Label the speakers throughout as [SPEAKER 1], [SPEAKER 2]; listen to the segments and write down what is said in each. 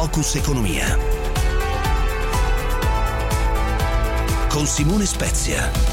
[SPEAKER 1] Focus Economia con Simone Spezia.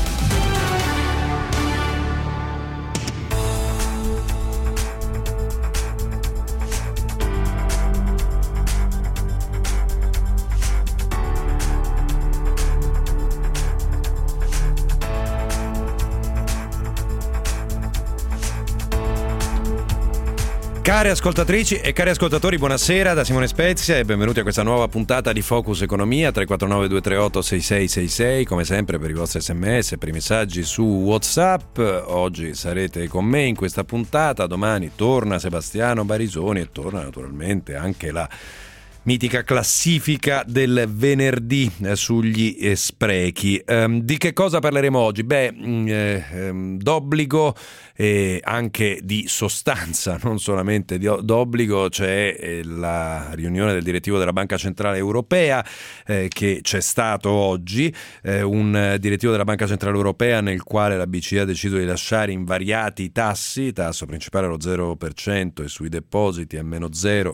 [SPEAKER 2] Cari ascoltatrici e cari ascoltatori, buonasera da Simone Spezia e benvenuti a questa nuova puntata di Focus Economia. 349 238 6666, come sempre per i vostri sms, per i messaggi su WhatsApp. Oggi sarete con me in questa puntata, domani torna Sebastiano Barisoni e torna naturalmente anche la mitica classifica del venerdì sugli sprechi. Di che cosa parleremo oggi? D'obbligo e anche di sostanza, non solamente d'obbligo. C'è la riunione del direttivo della Banca Centrale Europea che c'è stato oggi, un direttivo della Banca Centrale Europea nel quale la BCE ha deciso di lasciare invariati i tassi, tasso principale allo 0% e sui depositi a meno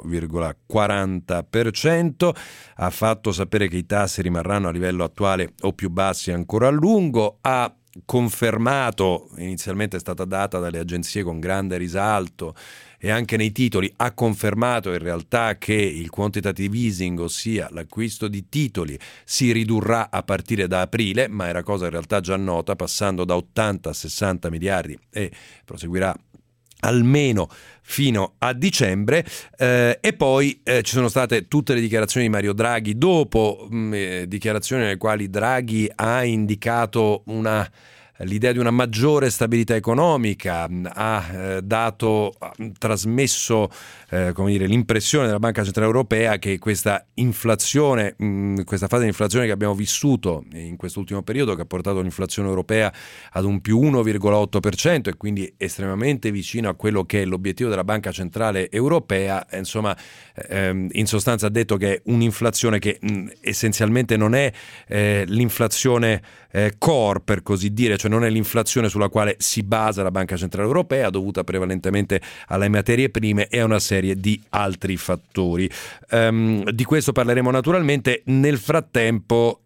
[SPEAKER 2] 0,40%. Ha fatto sapere che i tassi rimarranno a livello attuale o più bassi ancora a lungo. Ha confermato, inizialmente è stata data dalle agenzie con grande risalto e anche nei titoli, ha confermato in realtà che il quantitative easing, ossia l'acquisto di titoli, si ridurrà a partire da aprile, ma era cosa in realtà già nota, passando da 80 a 60 miliardi e proseguirà almeno fino a dicembre. E poi ci sono state tutte le dichiarazioni di Mario Draghi dopo dichiarazioni nelle quali Draghi ha indicato l'idea di una maggiore stabilità economica, ha trasmesso l'impressione della Banca Centrale Europea che questa inflazione, questa fase di inflazione che abbiamo vissuto in quest'ultimo periodo, che ha portato l'inflazione europea ad un più 1,8% e quindi estremamente vicino a quello che è l'obiettivo della Banca Centrale Europea, in sostanza ha detto che è un'inflazione che essenzialmente non è l'inflazione core, per così dire, cioè non è l'inflazione sulla quale si basa la Banca Centrale Europea, dovuta prevalentemente alle materie prime e a una serie di altri fattori. Di questo parleremo naturalmente. Nel frattempo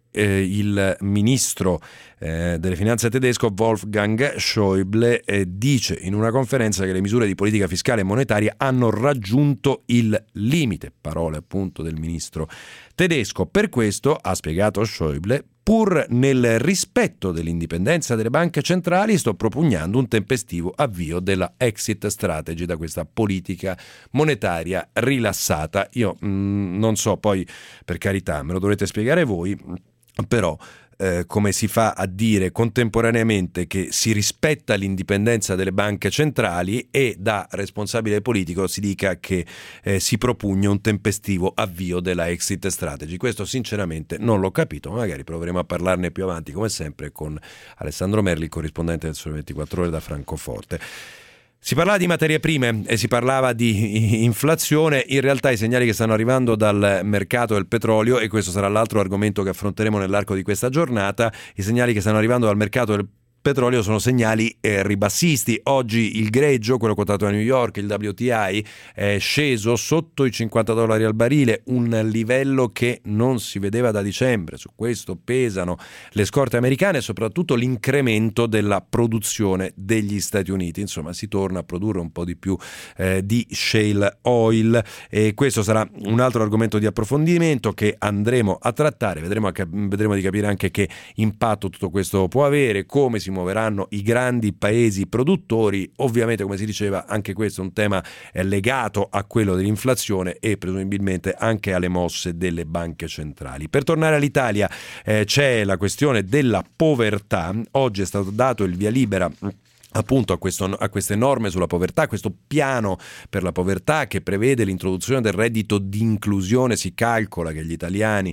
[SPEAKER 2] il ministro delle finanze tedesco Wolfgang Schäuble dice in una conferenza che le misure di politica fiscale e monetaria hanno raggiunto il limite, parole appunto del ministro tedesco. Per questo, ha spiegato Schäuble, pur nel rispetto dell'indipendenza delle banche centrali, sto propugnando un tempestivo avvio della exit strategy da questa politica monetaria rilassata. Io non so, poi per carità me lo dovrete spiegare voi, però come si fa a dire contemporaneamente che si rispetta l'indipendenza delle banche centrali e da responsabile politico si dica che si propugna un tempestivo avvio della exit strategy? Questo sinceramente non l'ho capito, ma magari proveremo a parlarne più avanti, come sempre con Alessandro Merli, corrispondente del Sole 24 Ore da Francoforte. Si parlava di materie prime e si parlava di inflazione. In realtà i segnali che stanno arrivando dal mercato del petrolio, e questo sarà l'altro argomento che affronteremo nell'arco di questa giornata, i segnali che stanno arrivando dal mercato del petrolio sono segnali ribassisti. Oggi il greggio, quello quotato a New York, il WTI, è sceso sotto i $50 al barile, un livello che non si vedeva da dicembre. Su questo pesano le scorte americane e soprattutto l'incremento della produzione degli Stati Uniti. Insomma, si torna a produrre un po' di più di shale oil, e questo sarà un altro argomento di approfondimento che andremo a trattare. Vedremo di capire anche che impatto tutto questo può avere, come si muoveranno i grandi paesi produttori. Ovviamente, come si diceva, anche questo è un tema legato a quello dell'inflazione e presumibilmente anche alle mosse delle banche centrali. Per tornare all'Italia, c'è la questione della povertà. Oggi è stato dato il via libera appunto a queste norme sulla povertà, questo piano per la povertà che prevede l'introduzione del reddito di inclusione. Si calcola che gli italiani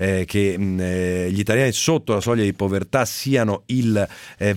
[SPEAKER 2] sotto la soglia di povertà siano il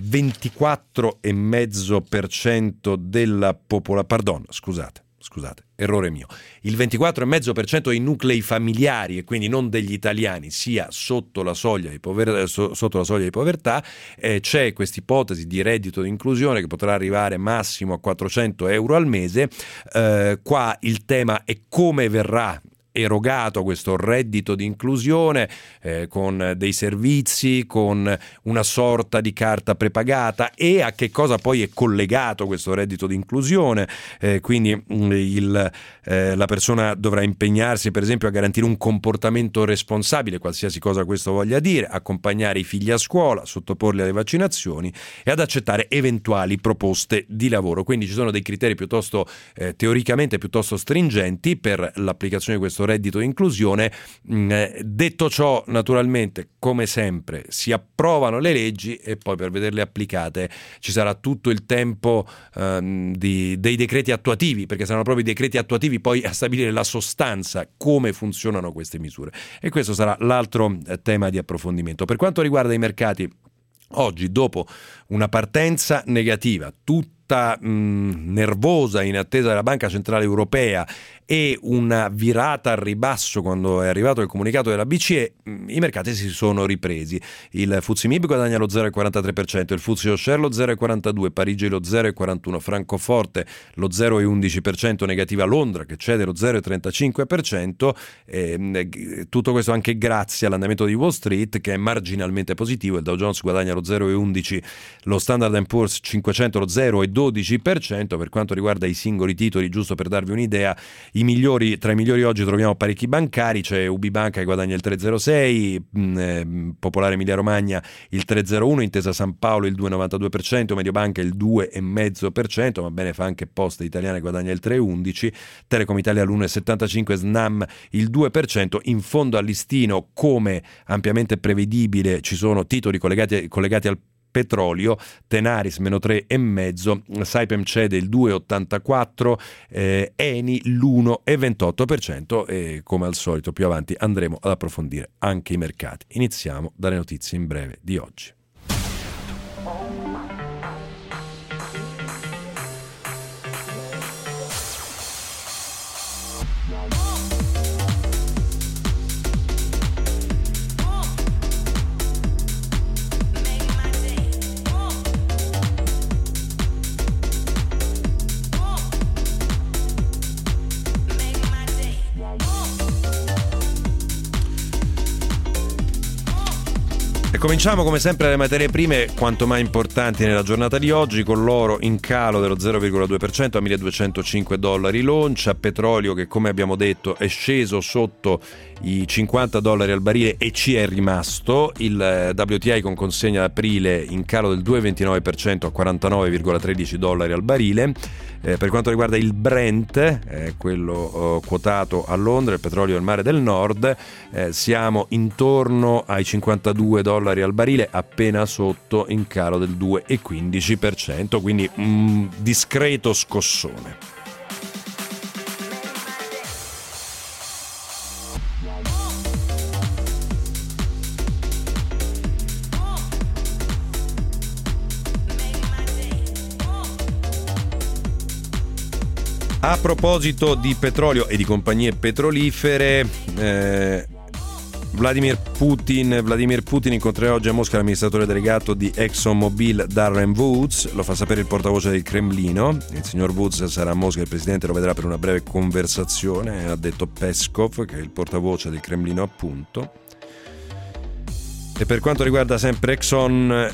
[SPEAKER 2] 24,5% della popolazione, scusate, errore mio, il 24,5% dei nuclei familiari, e quindi non degli italiani, sia sotto la soglia di povertà. C'è questa ipotesi di reddito di inclusione che potrà arrivare massimo a €400 al mese. Qua il tema è come verrà erogato questo reddito di inclusione con dei servizi, con una sorta di carta prepagata, e a che cosa poi è collegato questo reddito di inclusione. Quindi la persona dovrà impegnarsi per esempio a garantire un comportamento responsabile, qualsiasi cosa questo voglia dire, accompagnare i figli a scuola, sottoporli alle vaccinazioni e ad accettare eventuali proposte di lavoro. Quindi ci sono dei criteri piuttosto teoricamente piuttosto stringenti per l'applicazione di questo reddito di inclusione. Detto ciò, naturalmente, come sempre, si approvano le leggi e poi per vederle applicate ci sarà tutto il tempo dei decreti attuativi, perché saranno proprio i decreti attuativi poi a stabilire la sostanza, come funzionano queste misure. E questo sarà l'altro tema di approfondimento. Per quanto riguarda i mercati, oggi, dopo una partenza negativa, tutta nervosa in attesa della Banca Centrale Europea e una virata al ribasso quando è arrivato il comunicato della BCE, i mercati si sono ripresi. Il FTSE MIB guadagna lo 0,43%, il FTSE All-Share lo 0,42%, Parigi lo 0,41%, Francoforte lo 0,11%, negativa Londra che cede lo 0,35%, tutto questo anche grazie all'andamento di Wall Street che è marginalmente positivo. Il Dow Jones guadagna lo 0,11%, lo Standard & Poor's 500 lo 0,12%. Per quanto riguarda i singoli titoli, giusto per darvi un'idea, tra i migliori oggi troviamo parecchi bancari. C'è UB Banca che guadagna il 3,06%, Popolare Emilia Romagna il 3,01%, Intesa San Paolo il 2,92%, Mediobanca il 2,5%, ma bene fa anche Poste Italiane che guadagna il 3,11%, Telecom Italia l'1,75%, Snam il 2%. In fondo al listino, come ampiamente prevedibile, ci sono titoli collegati al petrolio, Tenaris meno 3,5%, Saipem cede il 2,84%, Eni l'1,28%, e come al solito più avanti andremo ad approfondire anche i mercati. Iniziamo dalle notizie in breve di oggi. Cominciamo come sempre dalle materie prime quanto mai importanti nella giornata di oggi, con l'oro in calo dello 0,2% a $1.205 l'oncia, petrolio che come abbiamo detto è sceso sotto i $50 al barile e ci è rimasto, il WTI con consegna ad aprile in calo del 2,29% a $49,13 al barile. Per quanto riguarda il Brent, quello quotato a Londra, il petrolio del mare del nord, siamo intorno ai $52 al barile, appena sotto, in calo del 2,15%, quindi un discreto scossone. A proposito di petrolio e di compagnie petrolifere, Vladimir Putin incontrerà oggi a Mosca l'amministratore delegato di ExxonMobil Darren Woods, lo fa sapere il portavoce del Cremlino. Il signor Woods sarà a Mosca, il presidente lo vedrà per una breve conversazione, ha detto Peskov, che è il portavoce del Cremlino appunto. E per quanto riguarda sempre Exxon,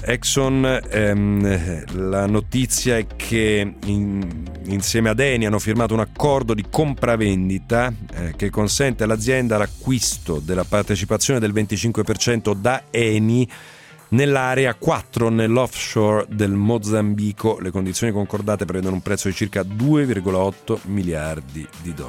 [SPEAKER 2] la notizia è che insieme ad Eni hanno firmato un accordo di compravendita che consente all'azienda l'acquisto della partecipazione del 25% da Eni nell'area 4 nell'offshore del Mozambico. Le condizioni concordate prevedono un prezzo di circa $2,8 miliardi.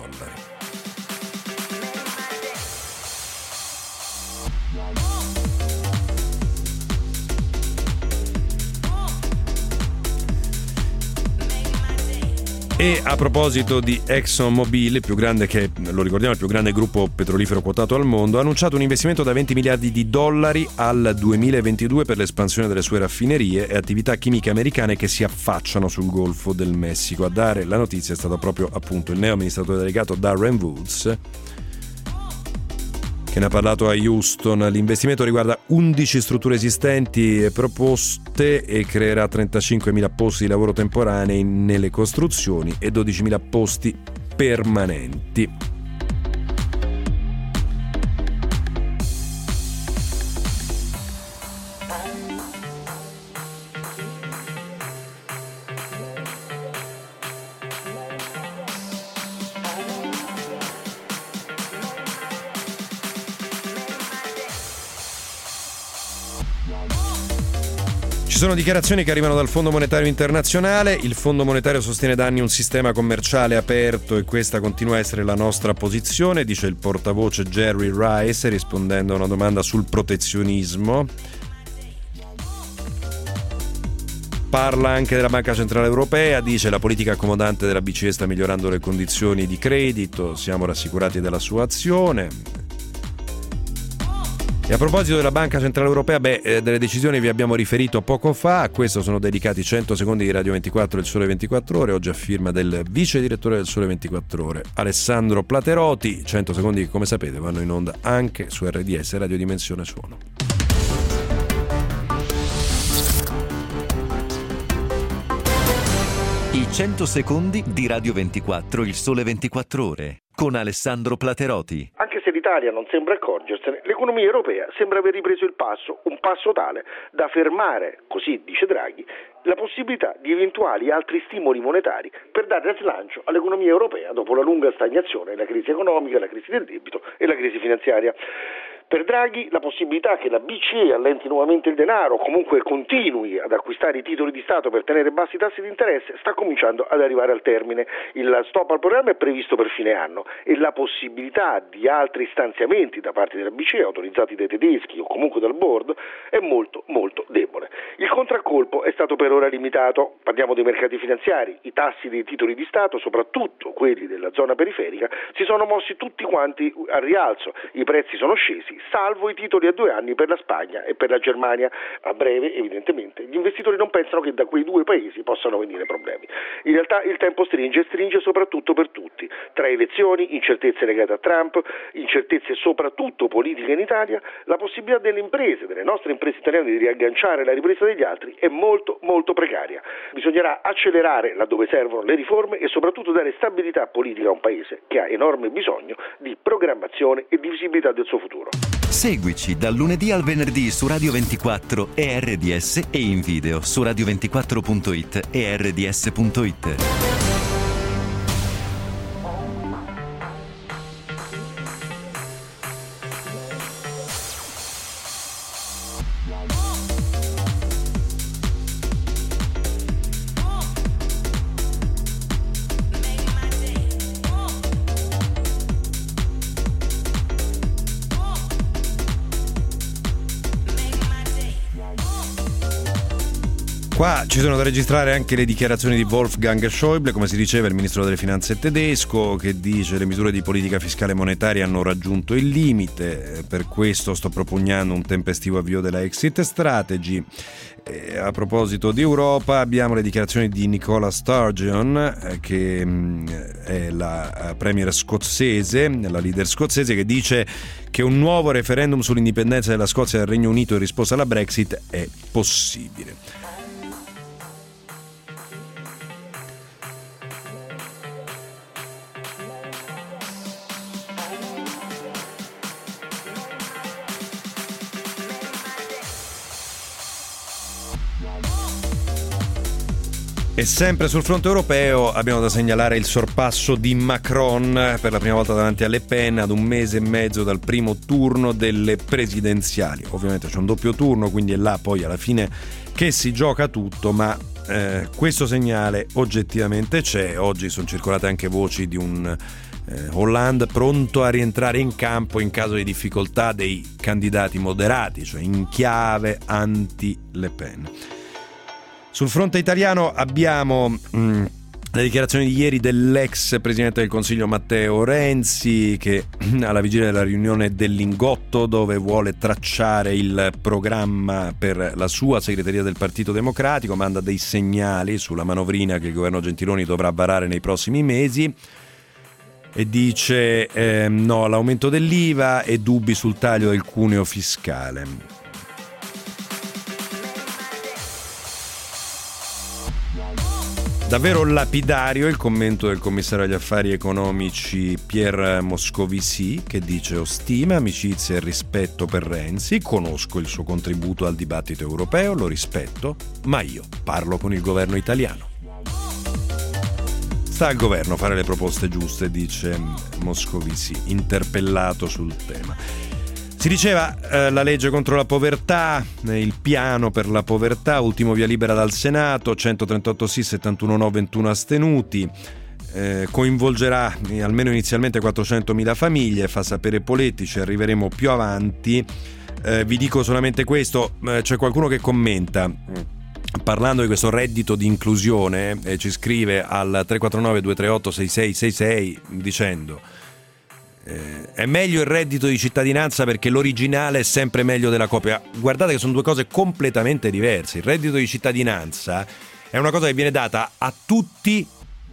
[SPEAKER 2] E a proposito di ExxonMobil, il più grande, che lo ricordiamo, il più grande gruppo petrolifero quotato al mondo, ha annunciato un investimento da $20 miliardi al 2022 per l'espansione delle sue raffinerie e attività chimiche americane che si affacciano sul Golfo del Messico. A dare la notizia è stato proprio appunto il neo amministratore delegato Darren Woods, che ne ha parlato a Houston. L'investimento riguarda 11 strutture esistenti e proposte e creerà 35.000 posti di lavoro temporanei nelle costruzioni e 12.000 posti permanenti. Ci sono dichiarazioni che arrivano dal Fondo Monetario Internazionale. Il Fondo Monetario sostiene da anni un sistema commerciale aperto e questa continua a essere la nostra posizione, dice il portavoce Jerry Rice rispondendo a una domanda sul protezionismo. Parla anche della Banca Centrale Europea, dice la politica accomodante della BCE sta migliorando le condizioni di credito, siamo rassicurati della sua azione. E a proposito della Banca Centrale Europea, delle decisioni vi abbiamo riferito poco fa, a questo sono dedicati 100 secondi di Radio 24 e il Sole 24 Ore, oggi a firma del vice direttore del Sole 24 Ore, Alessandro Platerotti. 100 secondi che, come sapete, vanno in onda anche su RDS, Radio Dimensione Suono.
[SPEAKER 3] I 100 secondi di Radio 24, il Sole 24 Ore, con Alessandro Platerotti.
[SPEAKER 4] Anche se l'Italia non sembra accorgersene, l'economia europea sembra aver ripreso il passo, un passo tale da fermare, così dice Draghi, la possibilità di eventuali altri stimoli monetari per dare slancio all'economia europea dopo la lunga stagnazione, la crisi economica, la crisi del debito e la crisi finanziaria. Per Draghi la possibilità che la BCE allenti nuovamente il denaro o comunque continui ad acquistare i titoli di Stato per tenere bassi tassi di interesse sta cominciando ad arrivare al termine. Il stop al programma è previsto per fine anno e la possibilità di altri stanziamenti da parte della BCE autorizzati dai tedeschi o comunque dal board è molto molto debole. Il contraccolpo è stato per ora limitato, parliamo dei mercati finanziari, i tassi dei titoli di Stato, soprattutto quelli della zona periferica, si sono mossi tutti quanti al rialzo, i prezzi sono scesi, salvo i titoli a 2 anni per la Spagna e per la Germania. A breve, evidentemente, gli investitori non pensano che da quei 2 paesi possano venire problemi. In realtà il tempo stringe soprattutto per tutti. Tra elezioni, incertezze legate a Trump, incertezze soprattutto politiche in Italia, la possibilità delle imprese, delle nostre imprese italiane di riagganciare la ripresa degli altri è molto molto precaria. Bisognerà accelerare laddove servono le riforme e soprattutto dare stabilità politica a un paese che ha enorme bisogno di programmazione e di visibilità del suo futuro.
[SPEAKER 3] Seguici dal lunedì al venerdì su Radio 24 e RDS e in video su radio24.it e rds.it.
[SPEAKER 2] Qua ci sono da registrare anche le dichiarazioni di Wolfgang Schäuble, come si diceva, il ministro delle finanze tedesco, che dice: le misure di politica fiscale e monetaria hanno raggiunto il limite, per questo sto propugnando un tempestivo avvio della exit strategy. A proposito di Europa abbiamo le dichiarazioni di Nicola Sturgeon, che è la premier scozzese, la leader scozzese, che dice che un nuovo referendum sull'indipendenza della Scozia dal Regno Unito in risposta alla Brexit è possibile. E sempre sul fronte europeo abbiamo da segnalare il sorpasso di Macron per la prima volta davanti a Le Pen ad 1 mese e mezzo dal primo turno delle presidenziali. Ovviamente c'è un doppio turno, quindi è là poi alla fine che si gioca tutto, ma questo segnale oggettivamente c'è. Oggi sono circolate anche voci di un Hollande pronto a rientrare in campo in caso di difficoltà dei candidati moderati, cioè in chiave anti-Le Pen. Sul fronte italiano abbiamo le dichiarazioni di ieri dell'ex Presidente del Consiglio Matteo Renzi, che alla vigilia della riunione del Lingotto, dove vuole tracciare il programma per la sua segreteria del Partito Democratico, manda dei segnali sulla manovrina che il governo Gentiloni dovrà varare nei prossimi mesi e dice no all'aumento dell'IVA e dubbi sul taglio del cuneo fiscale. Davvero lapidario il commento del commissario agli affari economici Pierre Moscovici, che dice: ho stima, amicizia e rispetto per Renzi, conosco il suo contributo al dibattito europeo, lo rispetto, ma io parlo con il governo italiano. Sta al governo fare le proposte giuste, dice Moscovici, interpellato sul tema. Si diceva la legge contro la povertà, il piano per la povertà, ultimo via libera dal Senato, 138 sì, 71 no, 21 astenuti, coinvolgerà almeno inizialmente 400.000 famiglie, fa sapere Poletti, ci arriveremo più avanti. Vi dico solamente questo, c'è qualcuno che commenta, parlando di questo reddito di inclusione, ci scrive al 349 238 6666 dicendo: è meglio il reddito di cittadinanza perché l'originale è sempre meglio della copia. Guardate che sono due cose completamente diverse. Il reddito di cittadinanza è una cosa che viene data a tutti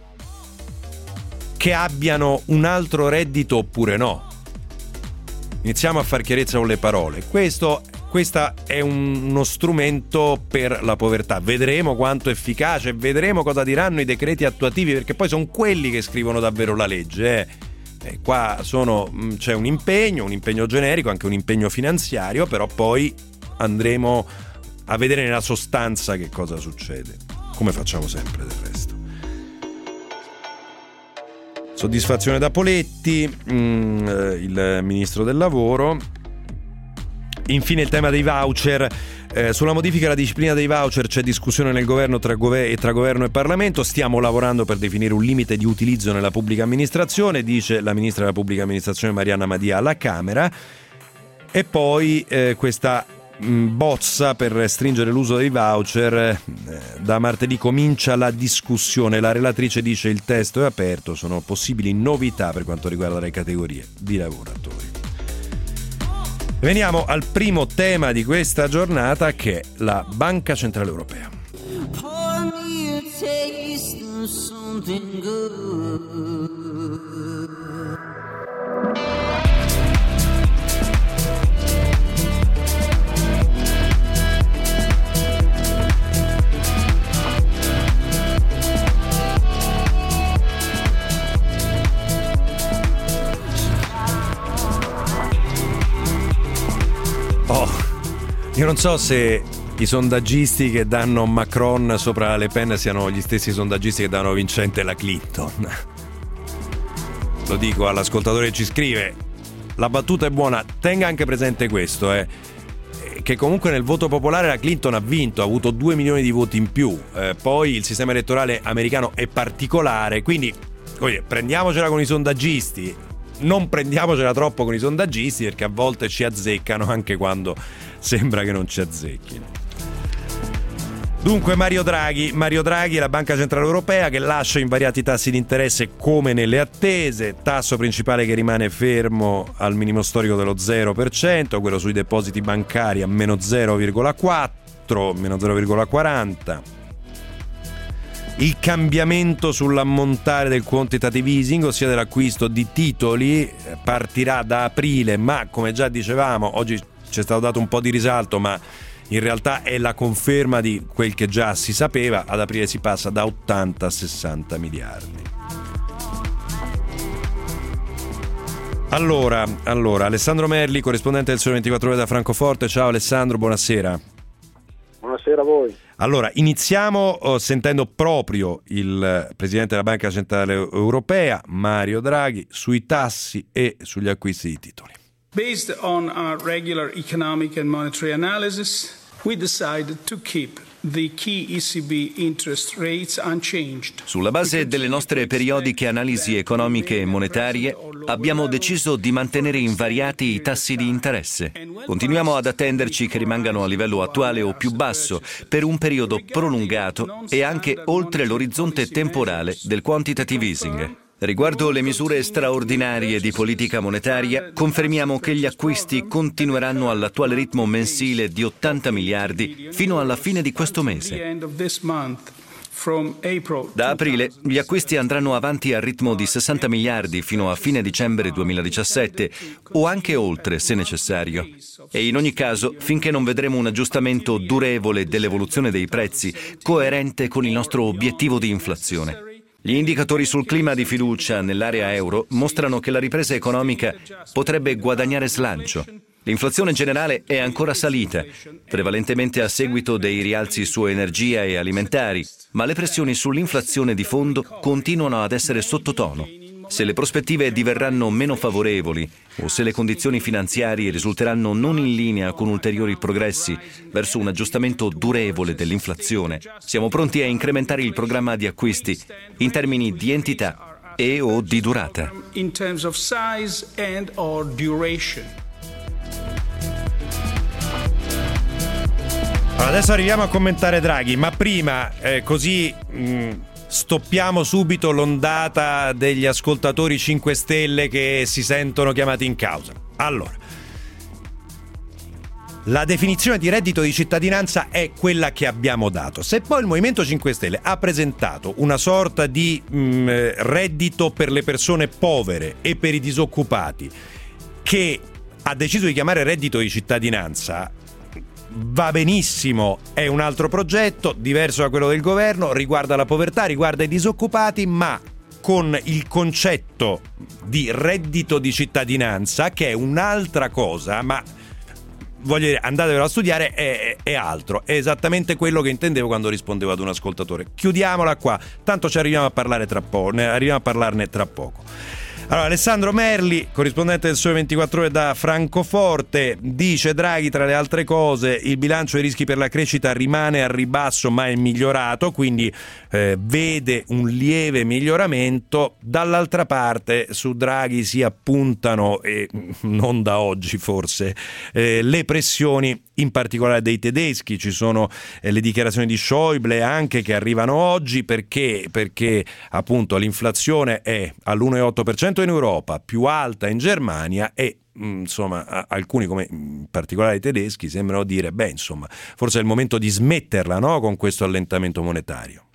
[SPEAKER 2] che abbiano un altro reddito oppure no. Iniziamo a far chiarezza con le parole. Questa è uno strumento per la povertà. Vedremo quanto è efficace, vedremo cosa diranno i decreti attuativi, perché poi sono quelli che scrivono davvero la legge. Qua c'è un impegno generico, anche un impegno finanziario, però poi andremo a vedere nella sostanza che cosa succede, come facciamo sempre del resto. Soddisfazione da Poletti, il ministro del lavoro. Infine il tema dei voucher. Sulla modifica della disciplina dei voucher c'è discussione nel governo tra governo e Parlamento. Stiamo lavorando per definire un limite di utilizzo nella pubblica amministrazione, dice la ministra della pubblica amministrazione Marianna Madia alla Camera. E poi questa bozza per restringere l'uso dei voucher, da martedì comincia la discussione. La relatrice dice il testo è aperto, sono possibili novità per quanto riguarda le categorie di lavoratori. Veniamo al primo tema di questa giornata, che è la Banca Centrale Europea. Io non so se i sondaggisti che danno Macron sopra Le Pen siano gli stessi sondaggisti che danno vincente la Clinton. Lo dico all'ascoltatore che ci scrive, la battuta è buona, tenga anche presente questo, che comunque nel voto popolare la Clinton ha vinto, ha avuto 2 milioni di voti in più, poi il sistema elettorale americano è particolare, quindi prendiamocela con i sondaggisti, non prendiamocela troppo con i sondaggisti, perché a volte ci azzeccano anche quando sembra che non ci azzecchino. Dunque Mario Draghi e la Banca Centrale Europea che lascia invariati tassi di interesse come nelle attese, tasso principale che rimane fermo al minimo storico dello 0%, quello sui depositi bancari a meno 0,4, meno 0,40. Il cambiamento sull'ammontare del quantitative easing, ossia dell'acquisto di titoli, partirà da aprile, ma come già dicevamo, oggi c'è stato dato un po' di risalto, ma in realtà è la conferma di quel che già si sapeva. Ad aprile si passa da 80 a 60 miliardi. Allora, Alessandro Merli, corrispondente del Sole 24 Ore da Francoforte. Ciao Alessandro, buonasera.
[SPEAKER 5] Buonasera a voi.
[SPEAKER 2] Allora, iniziamo sentendo proprio il Presidente della Banca Centrale Europea, Mario Draghi, sui tassi e sugli acquisti di titoli.
[SPEAKER 6] Based on our regular economic and monetary analysis, we decided to keep the key ECB interest rates unchanged.
[SPEAKER 3] Sulla base delle nostre periodiche analisi economiche e monetarie, abbiamo deciso di mantenere invariati i tassi di interesse. Continuiamo ad attenderci che rimangano a livello attuale o più basso per un periodo prolungato e anche oltre l'orizzonte temporale del quantitative easing. Riguardo le misure straordinarie di politica monetaria, confermiamo che gli acquisti continueranno all'attuale ritmo mensile di 80 miliardi fino alla fine di questo mese. Da aprile gli acquisti andranno avanti al ritmo di 60 miliardi fino a fine dicembre 2017 o anche oltre se necessario. E in ogni caso, finché non vedremo un aggiustamento durevole dell'evoluzione dei prezzi coerente con il nostro obiettivo di inflazione. Gli indicatori sul clima di fiducia nell'area euro mostrano che la ripresa economica potrebbe guadagnare slancio. L'inflazione generale è ancora salita, prevalentemente a seguito dei rialzi su energia e alimentari, ma le pressioni sull'inflazione di fondo continuano ad essere sottotono. Se le prospettive diverranno meno favorevoli o se le condizioni finanziarie risulteranno non in linea con ulteriori progressi verso un aggiustamento durevole dell'inflazione, siamo pronti a incrementare il programma di acquisti in termini di entità e o di durata.
[SPEAKER 6] In terms of size and or duration.
[SPEAKER 2] Adesso arriviamo a commentare Draghi, ma prima così stoppiamo subito l'ondata degli ascoltatori 5 Stelle che si sentono chiamati in causa. Allora, la definizione di reddito di cittadinanza è quella che abbiamo dato. Se poi il Movimento 5 Stelle ha presentato una sorta di reddito per le persone povere e per i disoccupati, che ha deciso di chiamare reddito di cittadinanza, va benissimo, è un altro progetto diverso da quello del governo, riguarda la povertà, riguarda i disoccupati, ma con il concetto di reddito di cittadinanza, che è un'altra cosa, ma voglio dire, andatevelo a studiare, è altro, è esattamente quello che intendevo quando rispondevo ad un ascoltatore. Chiudiamola qua, tanto ci arriviamo a parlare arriviamo a parlarne tra poco. Allora, Alessandro Merli, corrispondente del Sole 24 Ore da Francoforte, dice: Draghi, tra le altre cose, il bilancio dei rischi per la crescita rimane al ribasso ma è migliorato, quindi vede un lieve miglioramento. Dall'altra parte su Draghi si appuntano, e non da oggi forse, le pressioni in particolare dei tedeschi. Ci sono le dichiarazioni di Schäuble anche che arrivano oggi, perché appunto l'inflazione è all'1,8% in Europa, più alta in Germania, e insomma alcuni, come in particolare i tedeschi, sembrano dire forse è il momento di smetterla, no, con questo allentamento monetario.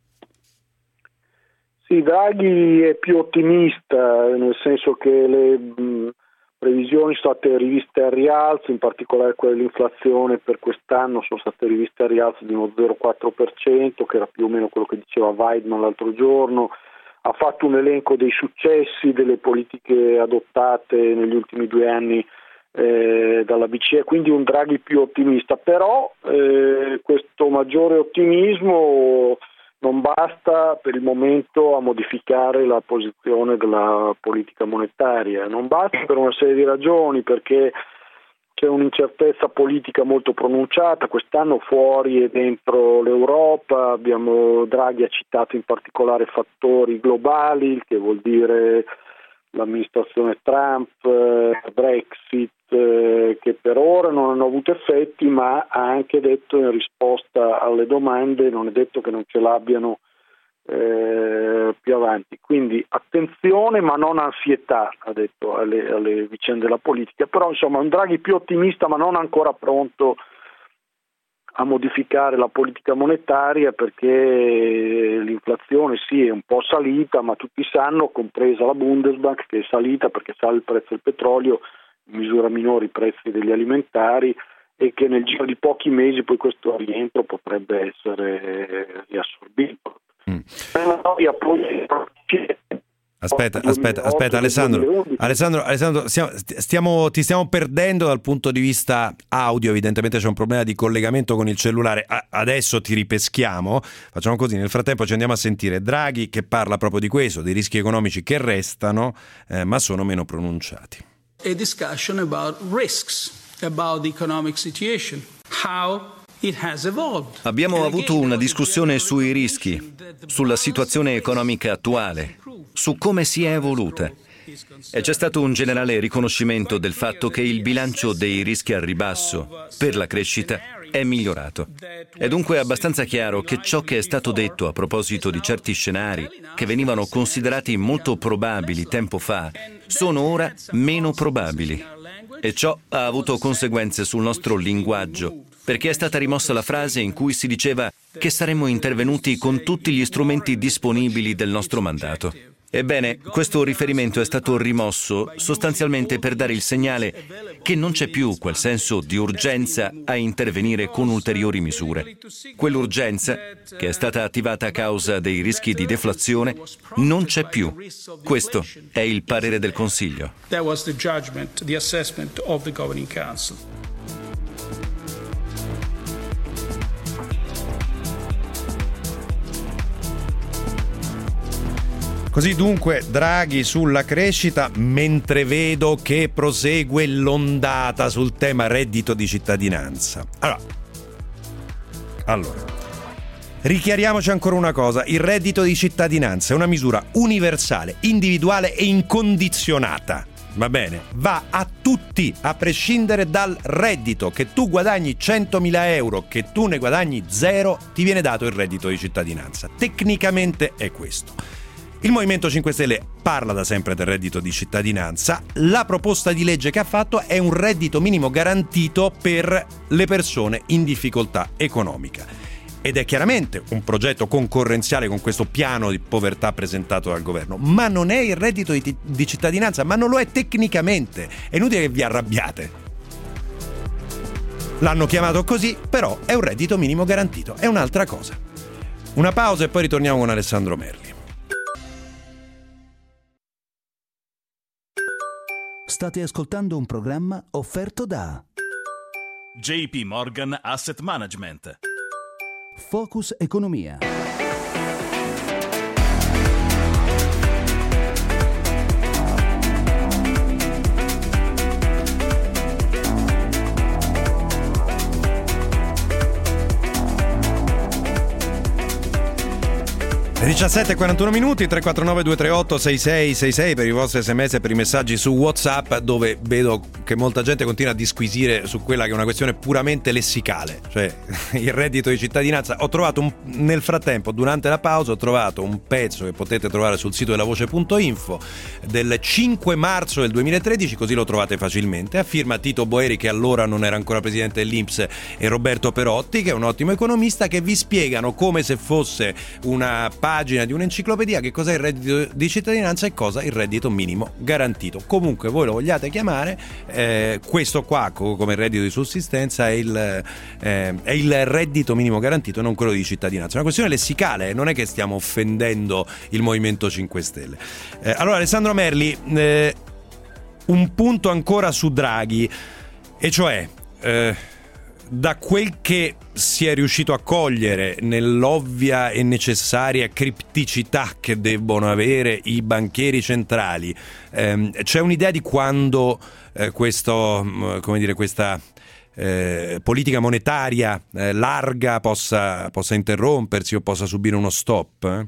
[SPEAKER 5] Sì, Draghi è più ottimista, nel senso che le previsioni sono state riviste al rialzo, in particolare quelle dell'inflazione per quest'anno sono state riviste al rialzo di uno 0,4%, che era più o meno quello che diceva Weidmann l'altro giorno. Ha fatto un elenco dei successi delle politiche adottate negli ultimi 2 anni dalla BCE, quindi un Draghi più ottimista, però questo maggiore ottimismo non basta per il momento a modificare la posizione della politica monetaria, non basta per una serie di ragioni, perché c'è un'incertezza politica molto pronunciata quest'anno fuori e dentro l'Europa. Draghi ha citato in particolare fattori globali, il che vuol dire l'amministrazione Trump, Brexit, che per ora non hanno avuto effetti, ma ha anche detto in risposta alle domande, non è detto che non ce l'abbiano più avanti. Quindi attenzione ma non ansietà, ha detto, alle vicende della politica. Però insomma un Draghi più ottimista ma non ancora pronto a modificare la politica monetaria, perché l'inflazione sì è un po' salita, ma tutti sanno, compresa la Bundesbank, che è salita perché sale il prezzo del petrolio, in misura minore i prezzi degli alimentari, e che nel giro di pochi mesi poi questo rientro potrebbe essere riassorbito.
[SPEAKER 2] Aspetta Alessandro, ti stiamo perdendo dal punto di vista audio, evidentemente c'è un problema di collegamento con il cellulare. Adesso ti ripeschiamo, facciamo così, nel frattempo ci andiamo a sentire Draghi che parla proprio di questo, dei rischi economici che restano ma sono meno pronunciati.
[SPEAKER 6] A discussion about risks, about the economic situation, how it has evolved.
[SPEAKER 3] Abbiamo avuto una discussione sui rischi, sulla situazione economica attuale, su come si è evoluta. E c'è stato un generale riconoscimento del fatto che il bilancio dei rischi al ribasso per la crescita è migliorato. È dunque abbastanza chiaro che ciò che è stato detto a proposito di certi scenari, che venivano considerati molto probabili tempo fa, sono ora meno probabili. E ciò ha avuto conseguenze sul nostro linguaggio, perché è stata rimossa la frase in cui si diceva che saremmo intervenuti con tutti gli strumenti disponibili del nostro mandato. Ebbene, questo riferimento è stato rimosso sostanzialmente per dare il segnale che non c'è più quel senso di urgenza a intervenire con ulteriori misure. Quell'urgenza, che è stata attivata a causa dei rischi di deflazione, non c'è più. Questo è il parere del Consiglio.
[SPEAKER 6] That was the judgment, the assessment of the Governing Council.
[SPEAKER 2] Così dunque Draghi sulla crescita, mentre vedo che prosegue l'ondata sul tema reddito di cittadinanza. Allora, richiariamoci ancora una cosa: il reddito di cittadinanza è una misura universale, individuale e incondizionata. Va bene? Va a tutti, a prescindere dal reddito. Che tu guadagni 100.000 euro, che tu ne guadagni 0, ti viene dato il reddito di cittadinanza. Tecnicamente è questo. Il Movimento 5 Stelle parla da sempre del reddito di cittadinanza. La proposta di legge che ha fatto è un reddito minimo garantito per le persone in difficoltà economica. Ed è chiaramente un progetto concorrenziale con questo piano di povertà presentato dal governo. Ma non è il reddito di cittadinanza, ma non lo è tecnicamente. È inutile che vi arrabbiate. L'hanno chiamato così, però è un reddito minimo garantito. È un'altra cosa. Una pausa e poi ritorniamo con Alessandro Merli.
[SPEAKER 1] State ascoltando un programma offerto da
[SPEAKER 7] JP Morgan Asset Management.
[SPEAKER 1] Focus Economia.
[SPEAKER 2] 17:41 minuti, 349-238-6666 per i vostri sms e per i messaggi su WhatsApp, dove vedo che molta gente continua a disquisire su quella che è una questione puramente lessicale, cioè il reddito di cittadinanza. Ho trovato nel frattempo, durante la pausa, ho trovato un pezzo che potete trovare sul sito della voce.info del 5 marzo del 2013, così lo trovate facilmente, a firma Tito Boeri, che allora non era ancora presidente dell'INPS, e Roberto Perotti, che è un ottimo economista, che vi spiegano come se fosse una pagina di un'enciclopedia che cos'è il reddito di cittadinanza e cosa il reddito minimo garantito. Comunque voi lo vogliate chiamare, questo qua come reddito di sussistenza è il reddito minimo garantito, non quello di cittadinanza. È una questione lessicale, non è che stiamo offendendo il Movimento 5 Stelle. Allora, Alessandro Merli, un punto ancora su Draghi, e cioè da quel che si è riuscito a cogliere nell'ovvia e necessaria cripticità che debbono avere i banchieri centrali, c'è un'idea di quando questa politica monetaria larga possa interrompersi o possa subire uno stop?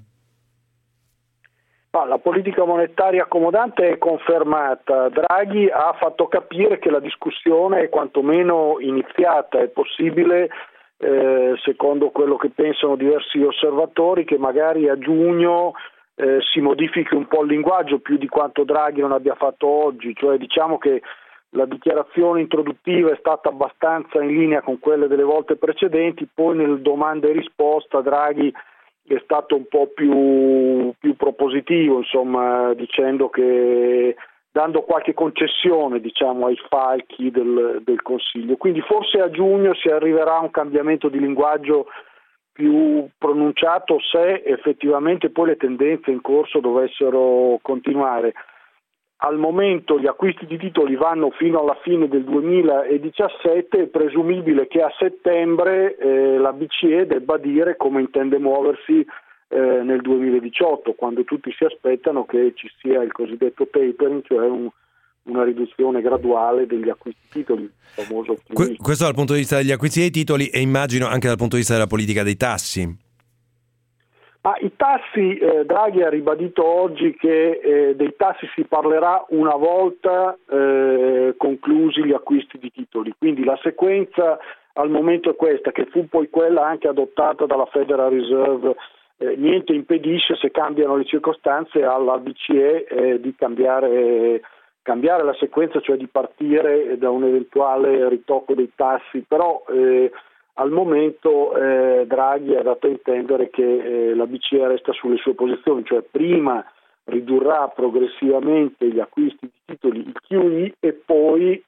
[SPEAKER 5] La politica monetaria accomodante è confermata. Draghi ha fatto capire che la discussione è quantomeno iniziata. È possibile, secondo quello che pensano diversi osservatori, che magari a giugno si modifichi un po' il linguaggio, più di quanto Draghi non abbia fatto oggi. Cioè, diciamo che la dichiarazione introduttiva è stata abbastanza in linea con quelle delle volte precedenti, poi nel domanda e risposta Draghi è stato un po' più propositivo, insomma, dicendo che, dando qualche concessione, diciamo, ai falchi del Consiglio. Quindi forse a giugno si arriverà a un cambiamento di linguaggio più pronunciato, se effettivamente poi le tendenze in corso dovessero continuare. Al momento gli acquisti di titoli vanno fino alla fine del 2017, è presumibile che a settembre la BCE debba dire come intende muoversi nel 2018, quando tutti si aspettano che ci sia il cosiddetto tapering, cioè una riduzione graduale degli acquisti di titoli, il famoso
[SPEAKER 2] questo dal punto di vista degli acquisti dei titoli, e immagino anche dal punto di vista della politica dei tassi.
[SPEAKER 5] I tassi, Draghi ha ribadito oggi che dei tassi si parlerà una volta conclusi gli acquisti di titoli, quindi la sequenza al momento è questa, che fu poi quella anche adottata dalla Federal Reserve. Niente impedisce, se cambiano le circostanze, alla BCE di cambiare la sequenza, cioè di partire da un eventuale ritocco dei tassi, però al momento Draghi ha dato a intendere che la BCE resta sulle sue posizioni, cioè prima ridurrà progressivamente gli acquisti di titoli, il QE, e poi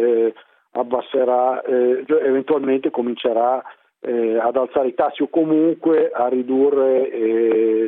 [SPEAKER 5] abbasserà, eventualmente comincerà ad alzare i tassi, o comunque a ridurre,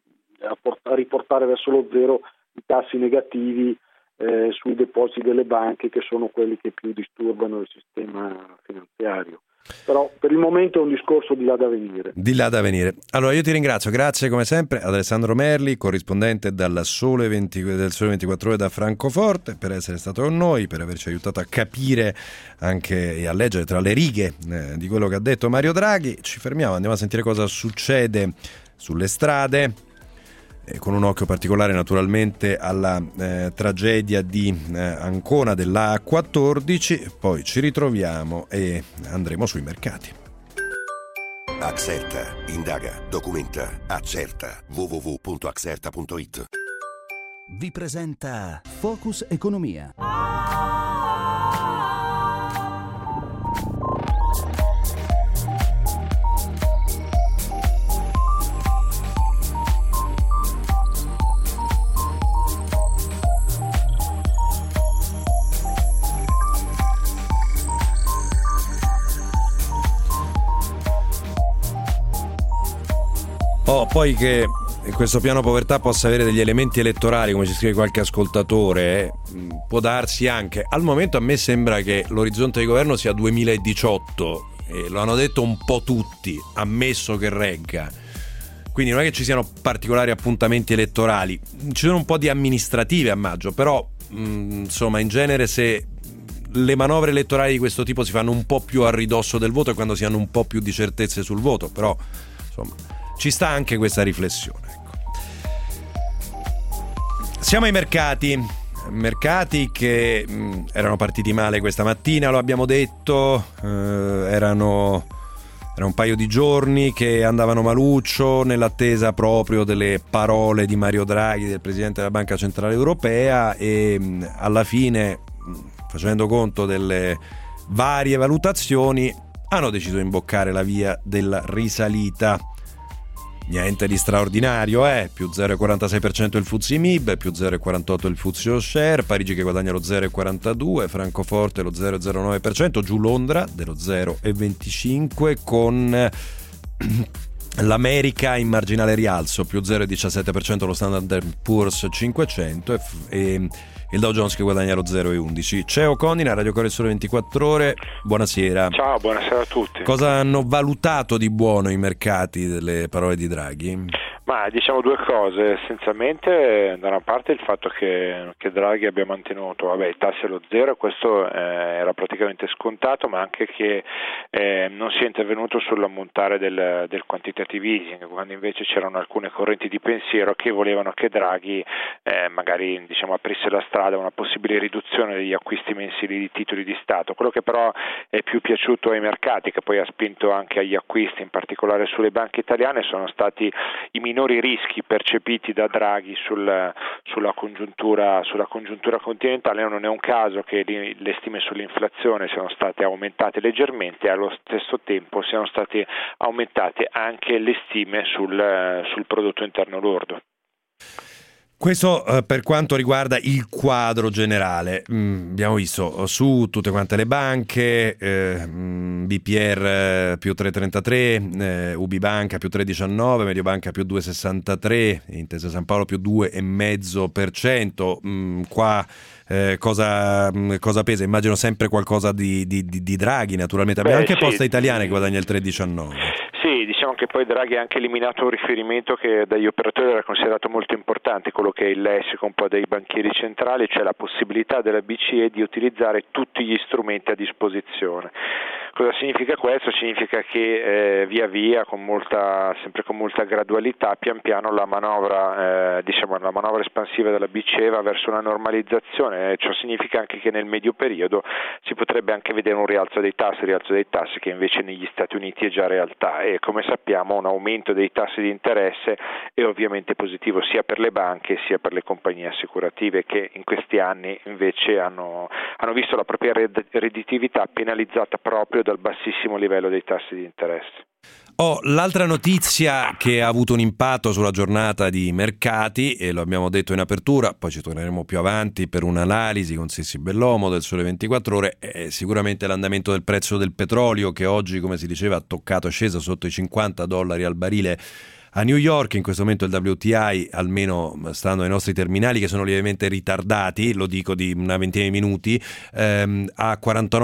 [SPEAKER 5] a riportare verso lo zero i tassi negativi sui depositi delle banche, che sono quelli che più disturbano il sistema finanziario. Però per il momento è un discorso di là da venire.
[SPEAKER 2] Di là da venire. Allora io ti ringrazio, grazie come sempre ad Alessandro Merli, corrispondente del Sole 24 Ore da Francoforte, per essere stato con noi, per averci aiutato a capire anche e a leggere tra le righe di quello che ha detto Mario Draghi. Ci fermiamo, andiamo a sentire cosa succede sulle strade, con un occhio particolare naturalmente alla tragedia di Ancona della A14, poi ci ritroviamo e andremo sui mercati.
[SPEAKER 8] Axerta, indaga, documenta, accerta. www.axerta.it.
[SPEAKER 1] Vi presenta Focus Economia.
[SPEAKER 2] Poi che questo piano povertà possa avere degli elementi elettorali, come ci scrive qualche ascoltatore, può darsi anche. Al momento a me sembra che l'orizzonte di governo sia 2018 e lo hanno detto un po' tutti, ammesso che regga. Quindi non è che ci siano particolari appuntamenti elettorali, ci sono un po' di amministrative a maggio, però insomma in genere se le manovre elettorali di questo tipo si fanno un po' più a ridosso del voto e quando si hanno un po' più di certezze sul voto, però insomma ci sta anche questa riflessione, ecco. Siamo ai mercati che erano partiti male questa mattina, lo abbiamo detto, era un paio di giorni che andavano maluccio nell'attesa proprio delle parole di Mario Draghi, del Presidente della Banca Centrale Europea, e alla fine, facendo conto delle varie valutazioni, hanno deciso di imboccare la via della risalita. Niente di straordinario, più 0,46% il FTSE MIB, più 0,48% il FTSE All Share, Parigi che guadagna lo 0,42%, Francoforte lo 0,09%, giù Londra dello 0,25%, con l'America in marginale rialzo, più 0,17% lo Standard & Poor's 500 e il Dow Jones che guadagna lo 0,11%. C'è O'Connor a Radio Corriere Sole 24 Ore, buonasera.
[SPEAKER 9] Ciao, buonasera a tutti.
[SPEAKER 2] Cosa hanno valutato di buono i mercati delle parole di Draghi?
[SPEAKER 9] Ma diciamo due cose, essenzialmente da una parte il fatto che Draghi abbia mantenuto i tassi allo zero, questo era praticamente scontato, ma anche che non sia intervenuto sull'ammontare del quantitative easing, quando invece c'erano alcune correnti di pensiero che volevano che Draghi magari aprisse la strada a una possibile riduzione degli acquisti mensili di titoli di Stato. Quello che però è più piaciuto ai mercati, che poi ha spinto anche agli acquisti, in particolare sulle banche italiane, sono stati i minori rischi percepiti da Draghi sulla congiuntura continentale. Non è un caso che le stime sull'inflazione siano state aumentate leggermente e allo stesso tempo siano state aumentate anche le stime sul prodotto interno lordo.
[SPEAKER 2] Questo per quanto riguarda il quadro generale. Abbiamo visto su tutte quante le banche, BPR più 3,33, UBI Banca più 3,19, Mediobanca più 2,63, Intesa San Paolo più 2,5%. Qua cosa pesa? Immagino sempre qualcosa di Draghi, naturalmente. Abbiamo anche Posta Italiana che guadagna il 3,19.
[SPEAKER 9] Sì, diciamo che poi Draghi ha anche eliminato un riferimento che dagli operatori era considerato molto importante, quello che è il lessico un po' dei banchieri centrali, cioè la possibilità della BCE di utilizzare tutti gli strumenti a disposizione. Cosa significa questo? Significa che via via, sempre con molta gradualità, pian piano la manovra espansiva della BCE va verso una normalizzazione. Ciò significa anche che nel medio periodo si potrebbe anche vedere un rialzo dei tassi che invece negli Stati Uniti è già realtà, e come sappiamo un aumento dei tassi di interesse è ovviamente positivo sia per le banche sia per le compagnie assicurative, che in questi anni invece hanno visto la propria redditività penalizzata proprio dal bassissimo livello dei tassi di interesse.
[SPEAKER 2] L'altra notizia che ha avuto un impatto sulla giornata di mercati, e lo abbiamo detto in apertura, poi ci torneremo più avanti per un'analisi con Sissi Bellomo del Sole 24 Ore, è sicuramente l'andamento del prezzo del petrolio, che oggi, come si diceva, è sceso sotto i $50 al barile a New York. In questo momento il WTI, almeno stando ai nostri terminali che sono lievemente ritardati, lo dico di una ventina di minuti, a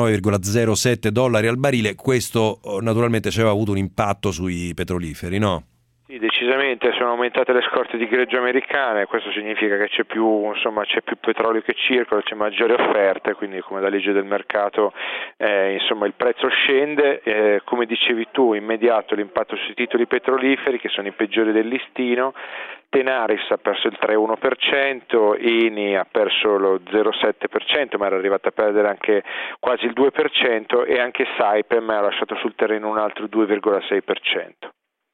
[SPEAKER 2] $49,07 al barile. Questo naturalmente ci aveva avuto un impatto sui petroliferi, no?
[SPEAKER 9] Sì, decisamente sono aumentate le scorte di greggio americane, questo significa che c'è più petrolio che circola, c'è maggiore offerta, quindi come da legge del mercato il prezzo scende, come dicevi tu, immediato l'impatto sui titoli petroliferi che sono i peggiori del listino. Tenaris ha perso il 3,1%, Eni ha perso lo 0,7%, ma era arrivata a perdere anche quasi il 2%, e anche Saipem ha lasciato sul terreno un altro 2,6%.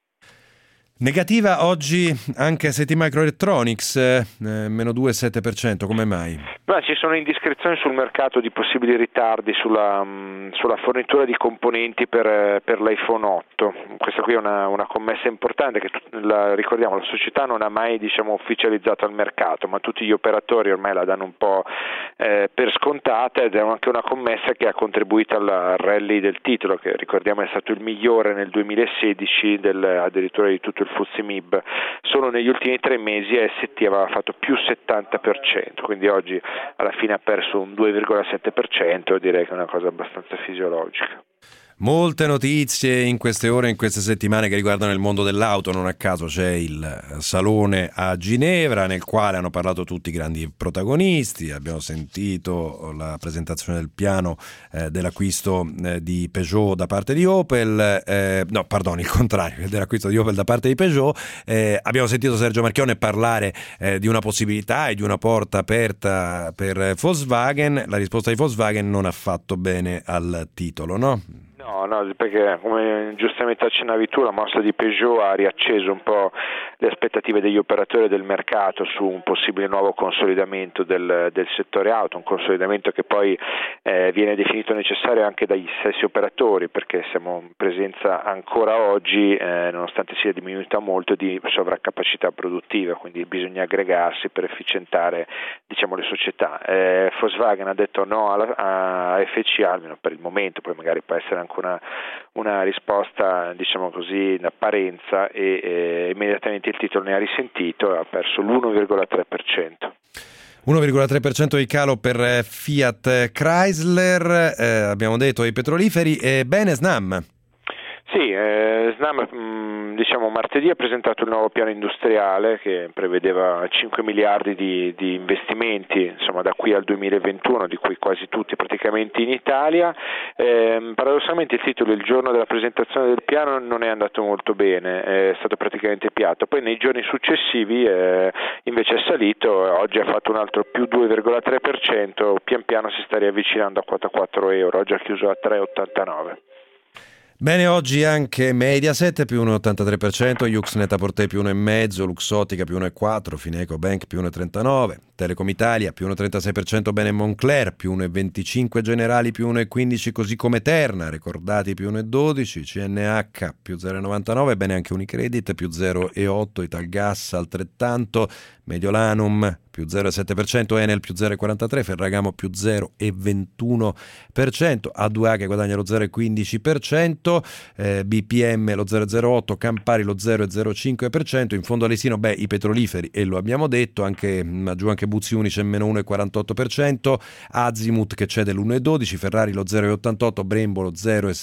[SPEAKER 2] Negativa oggi anche ST Microelectronics, meno 2,7%, come mai?
[SPEAKER 9] Ma ci sono indiscrezioni sul mercato di possibili ritardi sulla fornitura di componenti per l'iPhone 8. Questa qui è una commessa importante che ricordiamo, la società non ha mai ufficializzato al mercato, ma tutti gli operatori ormai la danno un po' per scontata, ed è anche una commessa che ha contribuito al rally del titolo, che ricordiamo è stato il migliore nel 2016 addirittura di tutto il FTSE MIB. Solo negli ultimi 3 mesi ST aveva fatto più 70%, quindi oggi alla fine ha perso un 2,7%, direi che è una cosa abbastanza fisiologica.
[SPEAKER 2] Molte notizie in queste ore, in queste settimane, che riguardano il mondo dell'auto. Non a caso c'è il salone a Ginevra, nel quale hanno parlato tutti i grandi protagonisti. Abbiamo sentito la presentazione del piano dell'acquisto di Peugeot da parte di Opel, il contrario, dell'acquisto di Opel da parte di Peugeot. Abbiamo sentito Sergio Marchionne parlare di una possibilità e di una porta aperta per Volkswagen. La risposta di Volkswagen non ha fatto bene al titolo, no?
[SPEAKER 9] No, perché come giustamente accennavi tu, la mossa di Peugeot ha riacceso un po' le aspettative degli operatori del mercato su un possibile nuovo consolidamento del settore auto, un consolidamento che poi viene definito necessario anche dagli stessi operatori, perché siamo in presenza ancora oggi, nonostante sia diminuita molto, di sovraccapacità produttiva, quindi bisogna aggregarsi per efficientare le società. Volkswagen ha detto no a FCA, almeno per il momento, poi magari può essere anche una risposta in apparenza, e immediatamente il titolo ne ha risentito e ha perso l'1,3%.
[SPEAKER 2] 1,3% di calo per Fiat Chrysler, abbiamo detto ai petroliferi. Bene Snam?
[SPEAKER 9] Sì, Snam martedì ha presentato il nuovo piano industriale che prevedeva 5 miliardi di investimenti da qui al 2021, di cui quasi tutti praticamente in Italia. Paradossalmente il titolo il giorno della presentazione del piano non è andato molto bene, è stato praticamente piatto, poi nei giorni successivi invece è salito, oggi ha fatto un altro più 2,3%, pian piano si sta riavvicinando a quota 4 euro, oggi ha chiuso a 3,89.
[SPEAKER 2] Bene, oggi anche Mediaset più 1,83%, Yux Net-a-Porter più 1,5%, Luxottica più 1,4%, Fineco Bank più 1,39%, Telecom Italia più 1,36%, bene Moncler più 1,25%, Generali più 1,15%, così come Terna, Ricordati più 1,12%, CNH più 0,99%, bene anche Unicredit più 0,8%, Italgas altrettanto, Mediolanum più 0,7%, Enel più 0,43%, Ferragamo più 0,21%, A2A che guadagna lo 0,15%, BPM lo 0,08%, Campari lo 0,05%, in fondo all'estino i petroliferi, e lo abbiamo detto, giù anche Buzzi Unicem meno 1,48%, Azimut che cede l'1,12%, Ferrari lo 0,88%, Brembo lo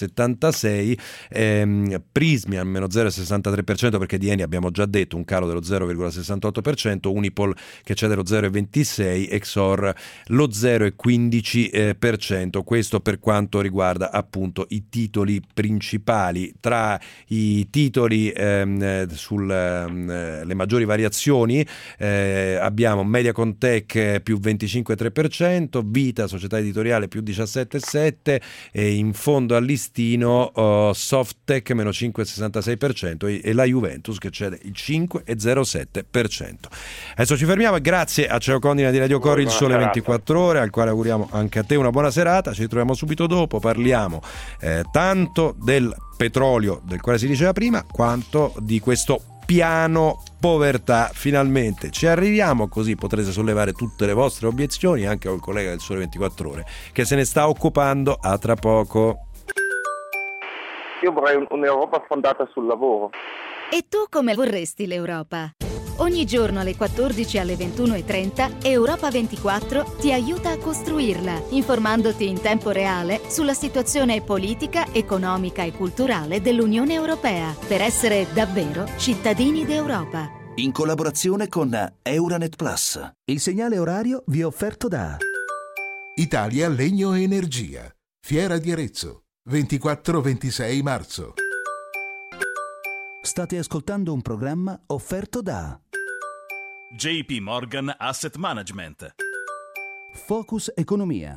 [SPEAKER 2] 0,76%, Prysmian meno 0,63%, perché di Eni abbiamo già detto un calo dello 0,68%, Unipol che cede lo 0,26%, Exor lo 0,15%. Questo per quanto riguarda appunto i titoli principali. Tra i titoli sulle maggiori variazioni abbiamo Mediacontech più 25,3%, Vita società editoriale più 17,7%, e in fondo al listino Softec meno 5,66% e la Juventus che cede il 5,07%. Adesso ci fermiamo e grazie a Ceo Condina di Radio Cor, il Sole 24 Ore, al quale auguriamo anche a te una buona serata. Ci ritroviamo subito dopo, parliamo tanto del petrolio del quale si diceva prima, quanto di questo piano povertà. Finalmente ci arriviamo, così potrete sollevare tutte le vostre obiezioni anche col collega del Sole 24 Ore che se ne sta occupando. A tra poco.
[SPEAKER 10] Io vorrei un'Europa fondata sul lavoro. E tu come vorresti l'Europa? Ogni giorno alle 14 e alle 21:30 Europa 24 ti aiuta a costruirla, informandoti in tempo reale sulla situazione politica, economica e culturale dell'Unione Europea, per essere davvero cittadini d'Europa.
[SPEAKER 1] In collaborazione con Euranet Plus. Il segnale orario vi è offerto da
[SPEAKER 11] Italia Legno e Energia, Fiera di Arezzo, 24-26 marzo.
[SPEAKER 1] State ascoltando un programma offerto da
[SPEAKER 7] JP Morgan Asset Management.
[SPEAKER 1] Focus Economia.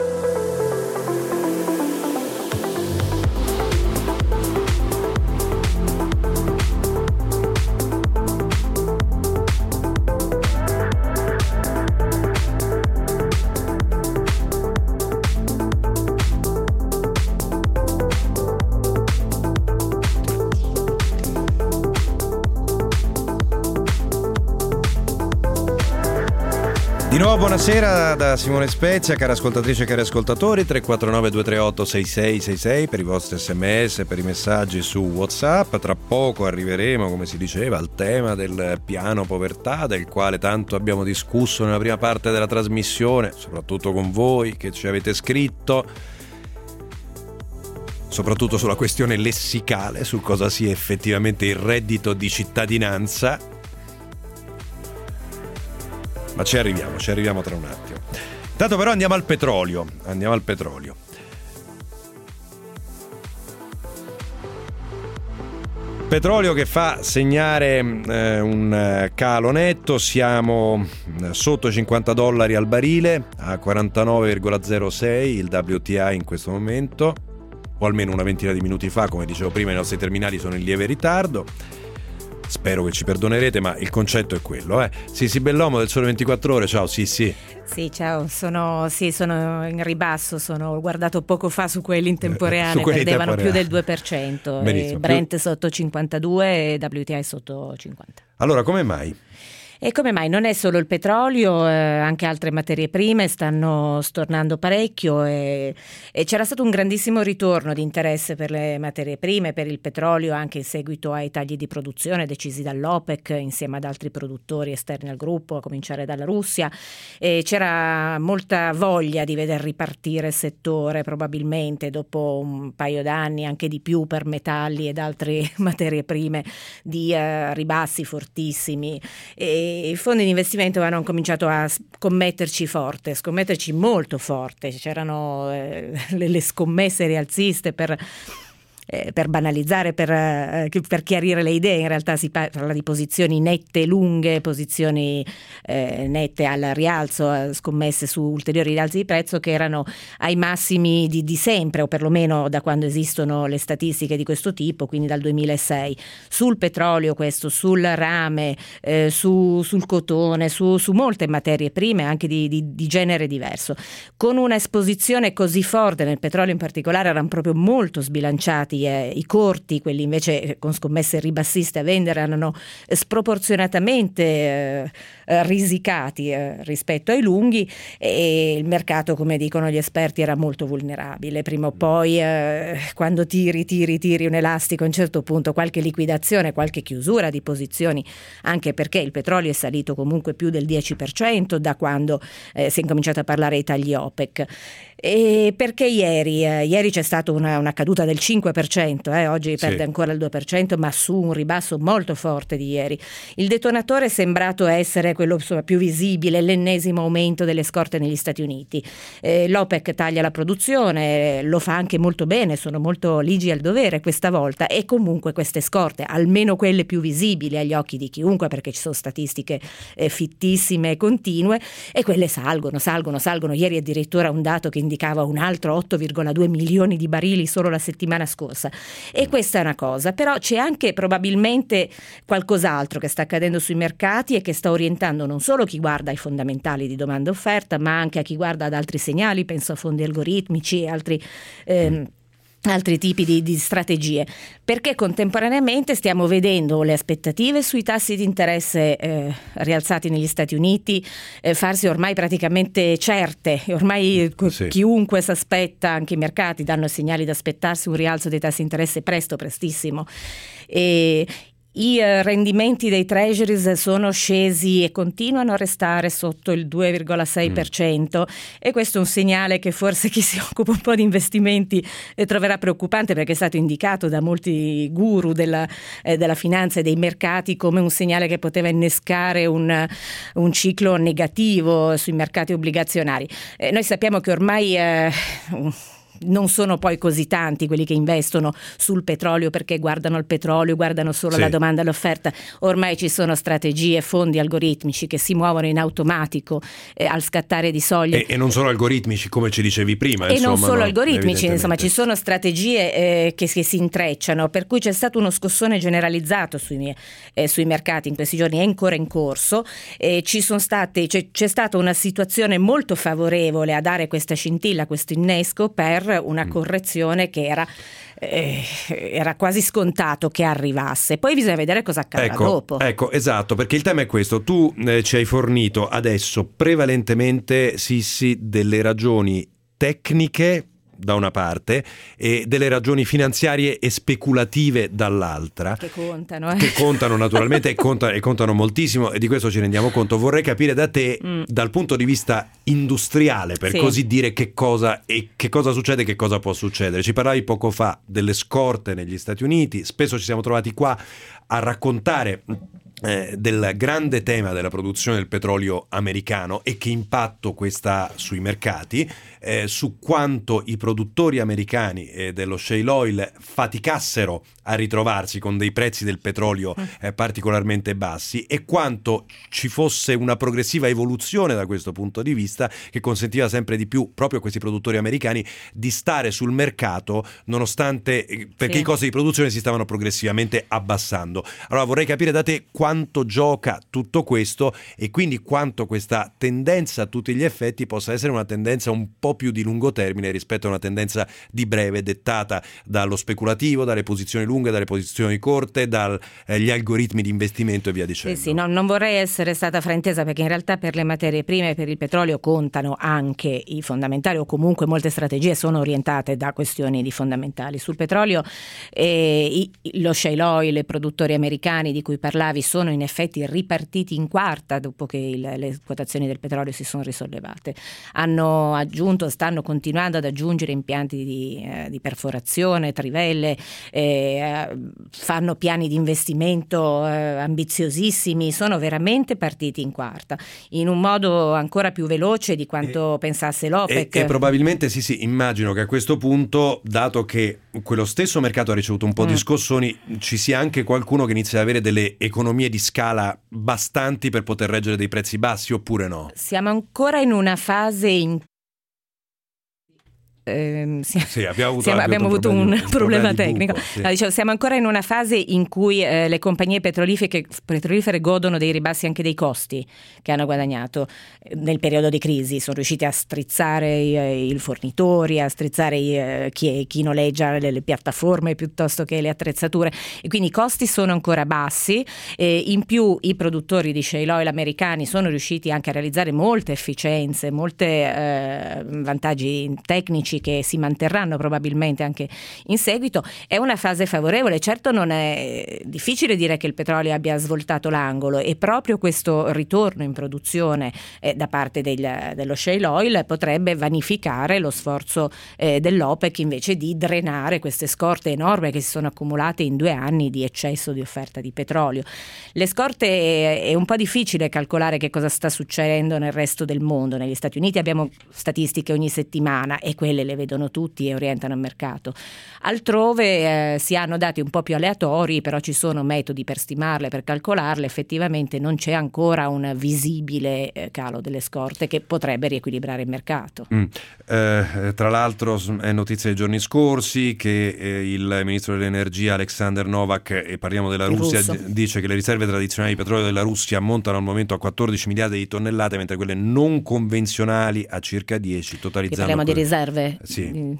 [SPEAKER 2] Di nuovo buonasera da Simone Spezia, care ascoltatrici e cari ascoltatori. 349 238 6666 per i vostri sms, per i messaggi su WhatsApp. Tra poco arriveremo, come si diceva, al tema del piano povertà, del quale tanto abbiamo discusso nella prima parte della trasmissione, soprattutto con voi che ci avete scritto, soprattutto sulla questione lessicale, su cosa sia effettivamente il reddito di cittadinanza. Ma ci arriviamo tra un attimo. Intanto però andiamo al petrolio. Petrolio che fa segnare un calo netto, siamo sotto i $50 al barile, a 49,06 il WTI in questo momento, o almeno una ventina di minuti fa, come dicevo prima, i nostri terminali sono in lieve ritardo. Spero che ci perdonerete, ma il concetto è quello. Sissi Bellomo del Sole 24 Ore, ciao Sissi.
[SPEAKER 12] Sì, ciao, sono in ribasso, ho guardato poco fa su quelli in tempo reale, perdevano più del 2%,
[SPEAKER 2] Benissimo,
[SPEAKER 12] Brent sotto 52 e WTI sotto 50.
[SPEAKER 2] Allora, come mai?
[SPEAKER 12] E come mai? Non è solo il petrolio, anche altre materie prime stanno stornando parecchio e c'era stato un grandissimo ritorno di interesse per le materie prime, per il petrolio, anche in seguito ai tagli di produzione decisi dall'OPEC insieme ad altri produttori esterni al gruppo, a cominciare dalla Russia. E c'era molta voglia di veder ripartire il settore, probabilmente dopo un paio d'anni, anche di più per metalli ed altre materie prime, di ribassi fortissimi. E i fondi di investimento hanno cominciato a scommetterci molto forte. C'erano le scommesse rialziste per banalizzare, per chiarire le idee. In realtà si parla di posizioni nette lunghe, posizioni nette al rialzo, scommesse su ulteriori rialzi di prezzo che erano ai massimi di sempre, o perlomeno da quando esistono le statistiche di questo tipo, quindi dal 2006. Sul petrolio questo, sul rame, sul cotone, su molte materie prime anche di genere diverso. Con una esposizione così forte, nel petrolio in particolare erano proprio molto sbilanciati i corti, quelli invece con scommesse ribassiste a vendere erano sproporzionatamente risicati rispetto ai lunghi, e il mercato, come dicono gli esperti, era molto vulnerabile. Prima o poi quando tiri un elastico, a un certo punto qualche liquidazione, qualche chiusura di posizioni, anche perché il petrolio è salito comunque più del 10% da quando si è incominciato a parlare ai tagli OPEC. E perché ieri c'è stata una caduta del 5%, oggi perde ancora il 2%, ma su un ribasso molto forte di ieri. Il detonatore è sembrato essere quello più visibile, l'ennesimo aumento delle scorte negli Stati Uniti. L'OPEC taglia la produzione, lo fa anche molto bene, sono molto ligi al dovere questa volta, e comunque queste scorte, almeno quelle più visibili agli occhi di chiunque, perché ci sono statistiche fittissime e continue, e quelle salgono. Ieri addirittura un dato che indicava un altro 8,2 milioni di barili solo la settimana scorsa, e questa è una cosa. Però c'è anche probabilmente qualcos'altro che sta accadendo sui mercati e che sta orientando non solo chi guarda ai fondamentali di domanda e offerta, ma anche a chi guarda ad altri segnali, penso a fondi algoritmici e altri tipi di strategie, perché contemporaneamente stiamo vedendo le aspettative sui tassi di interesse rialzati negli Stati Uniti farsi ormai praticamente certe. Ormai chiunque si aspetta, anche i mercati danno segnali di aspettarsi un rialzo dei tassi di interesse prestissimo. I rendimenti dei treasuries sono scesi e continuano a restare sotto il 2,6% e questo è un segnale che forse chi si occupa un po' di investimenti troverà preoccupante, perché è stato indicato da molti guru della finanza e dei mercati come un segnale che poteva innescare un ciclo negativo sui mercati obbligazionari. Noi sappiamo che ormai non sono poi così tanti quelli che investono sul petrolio perché guardano il petrolio, guardano solo la domanda e l'offerta. Ormai ci sono strategie, fondi algoritmici che si muovono in automatico al scattare di soglie.
[SPEAKER 2] E non solo algoritmici, come ci dicevi prima.
[SPEAKER 12] E non solo algoritmici, insomma, ci sono strategie che si intrecciano, per cui c'è stato uno scossone generalizzato sui mercati in questi giorni, è ancora in corso. C'è stata una situazione molto favorevole a dare questa scintilla, questo innesco per una correzione che era quasi scontato che arrivasse. Poi bisogna vedere cosa accadrà dopo.
[SPEAKER 2] Ecco, esatto, perché il tema è questo. Tu ci hai fornito adesso prevalentemente, Sissi, delle ragioni tecniche da una parte e delle ragioni finanziarie e speculative dall'altra,
[SPEAKER 12] che contano
[SPEAKER 2] che contano naturalmente e contano moltissimo, e di questo ci rendiamo conto. Vorrei capire da te dal punto di vista industriale, per così dire, che cosa succede, che cosa può succedere. Ci parlavi poco fa delle scorte negli Stati Uniti, spesso ci siamo trovati qua a raccontare del grande tema della produzione del petrolio americano e che impatto questa sui mercati, su quanto i produttori americani dello shale oil faticassero a ritrovarsi con dei prezzi del petrolio particolarmente bassi, e quanto ci fosse una progressiva evoluzione da questo punto di vista che consentiva sempre di più proprio a questi produttori americani di stare sul mercato nonostante, perché i costi di produzione si stavano progressivamente abbassando. Allora vorrei capire da te quanto gioca tutto questo e quindi quanto questa tendenza a tutti gli effetti possa essere una tendenza un po' più di lungo termine rispetto a una tendenza di breve dettata dallo speculativo, dalle posizioni lunghe, dalle posizioni corte, dagli algoritmi di investimento e via dicendo.
[SPEAKER 12] Sì, no, non vorrei essere stata fraintesa, perché in realtà per le materie prime e per il petrolio contano anche i fondamentali, o comunque molte strategie sono orientate da questioni di fondamentali. Sul petrolio lo shale oil, i produttori americani di cui parlavi sono in effetti ripartiti in quarta dopo che le quotazioni del petrolio si sono risollevate. Stanno continuando ad aggiungere impianti di perforazione, trivelle, fanno piani di investimento ambiziosissimi, sono veramente partiti in quarta, in un modo ancora più veloce di quanto pensasse l'OPEC.
[SPEAKER 2] E probabilmente sì, immagino che a questo punto, dato che quello stesso mercato ha ricevuto un po' di scossoni, ci sia anche qualcuno che inizia ad avere delle economie di scala bastanti per poter reggere dei prezzi bassi, oppure no?
[SPEAKER 12] Siamo ancora in una fase in abbiamo avuto un problema tecnico. Siamo ancora in una fase in cui le compagnie petrolifere godono dei ribassi anche dei costi che hanno guadagnato nel periodo di crisi. Sono riusciti a strizzare i fornitori, a strizzare chi noleggia le piattaforme piuttosto che le attrezzature, e quindi i costi sono ancora bassi. In più i produttori di shale oil americani sono riusciti anche a realizzare molte efficienze, molte vantaggi tecnici che si manterranno probabilmente anche in seguito. È una fase favorevole. Certo, non è difficile dire che il petrolio abbia svoltato l'angolo, e proprio questo ritorno in produzione da parte dello shale oil potrebbe vanificare lo sforzo dell'OPEC invece di drenare queste scorte enormi che si sono accumulate in 2 anni di eccesso di offerta di petrolio. Le scorte è un po' difficile calcolare che cosa sta succedendo nel resto del mondo. Negli Stati Uniti abbiamo statistiche ogni settimana e quelle le vedono tutti e orientano il mercato. Altrove si hanno dati un po' più aleatori, però ci sono metodi per stimarle, per calcolarle. Effettivamente non c'è ancora un visibile calo delle scorte che potrebbe riequilibrare il mercato.
[SPEAKER 2] Tra l'altro è notizia dei giorni scorsi che il ministro dell'energia Alexander Novak, e parliamo della Russia, dice che le riserve tradizionali di petrolio della Russia ammontano al momento a 14 miliardi di tonnellate, mentre quelle non convenzionali a circa 10, totalizzando.
[SPEAKER 12] Parliamo di riserve.
[SPEAKER 2] Sì.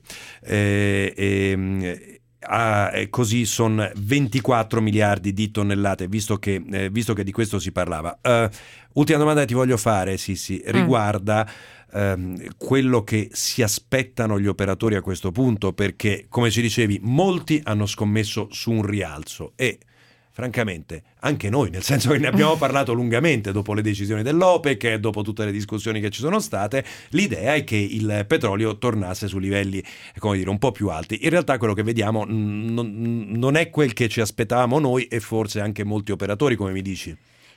[SPEAKER 2] Così sono 24 miliardi di tonnellate, visto che di questo si parlava. Ultima domanda che ti voglio fare, riguarda quello che si aspettano gli operatori a questo punto, perché come ci dicevi molti hanno scommesso su un rialzo e francamente anche noi, nel senso che ne abbiamo parlato lungamente dopo le decisioni dell'OPEC e dopo tutte le discussioni che ci sono state, l'idea è che il petrolio tornasse su livelli, come dire, un po' più alti. In realtà quello che vediamo non è quel che ci aspettavamo noi e forse anche molti operatori, come mi dici.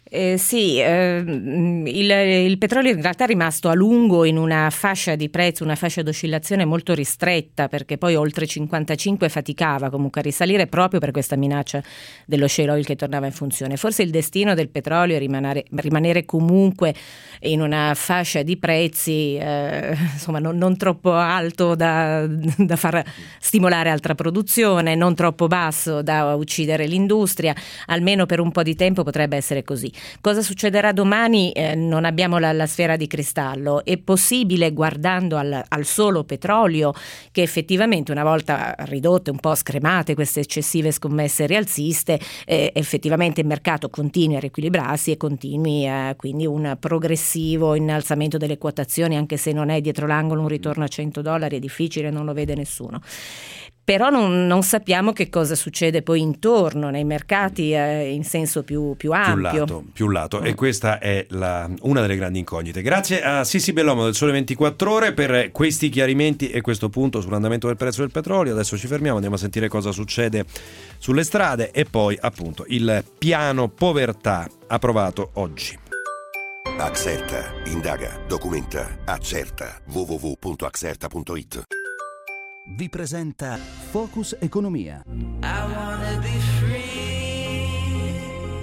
[SPEAKER 12] Il petrolio in realtà è rimasto a lungo in una fascia di prezzo, una fascia d'oscillazione molto ristretta, perché poi oltre 55 faticava comunque a risalire proprio per questa minaccia dello shale oil che tornava in funzione. Forse il destino del petrolio è rimanere comunque in una fascia di prezzi insomma non troppo alto da far stimolare altra produzione, non troppo basso da uccidere l'industria, almeno per un po' di tempo potrebbe essere così. Cosa succederà domani? Non abbiamo la sfera di cristallo. È possibile, guardando al solo petrolio, che effettivamente una volta ridotte, un po' scremate queste eccessive scommesse rialziste, effettivamente il mercato continui a riequilibrarsi e continui quindi un progressivo innalzamento delle quotazioni, anche se non è dietro l'angolo un ritorno a $100, è difficile, non lo vede nessuno. Però non sappiamo che cosa succede poi intorno nei mercati in senso più ampio.
[SPEAKER 2] Più lato. E questa è una delle grandi incognite. Grazie a Sissi Bellomo del Sole 24 Ore per questi chiarimenti e questo punto sull'andamento del prezzo del petrolio. Adesso ci fermiamo, andiamo a sentire cosa succede sulle strade e poi appunto il piano povertà approvato oggi.
[SPEAKER 8] Axerta, indaga, documenta, accerta. www.axerta.it.
[SPEAKER 1] Vi presenta Focus Economia.
[SPEAKER 13] I wanna be free,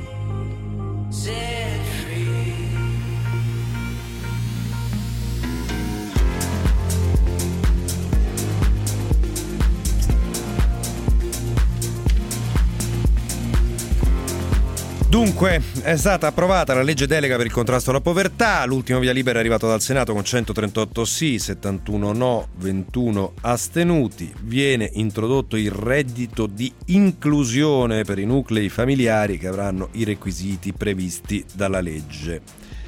[SPEAKER 13] set free.
[SPEAKER 2] Dunque, è stata approvata la legge delega per il contrasto alla povertà, l'ultimo via libera è arrivato dal Senato con 138 sì, 71 no, 21 astenuti. Viene introdotto il reddito di inclusione per i nuclei familiari che avranno i requisiti previsti dalla legge.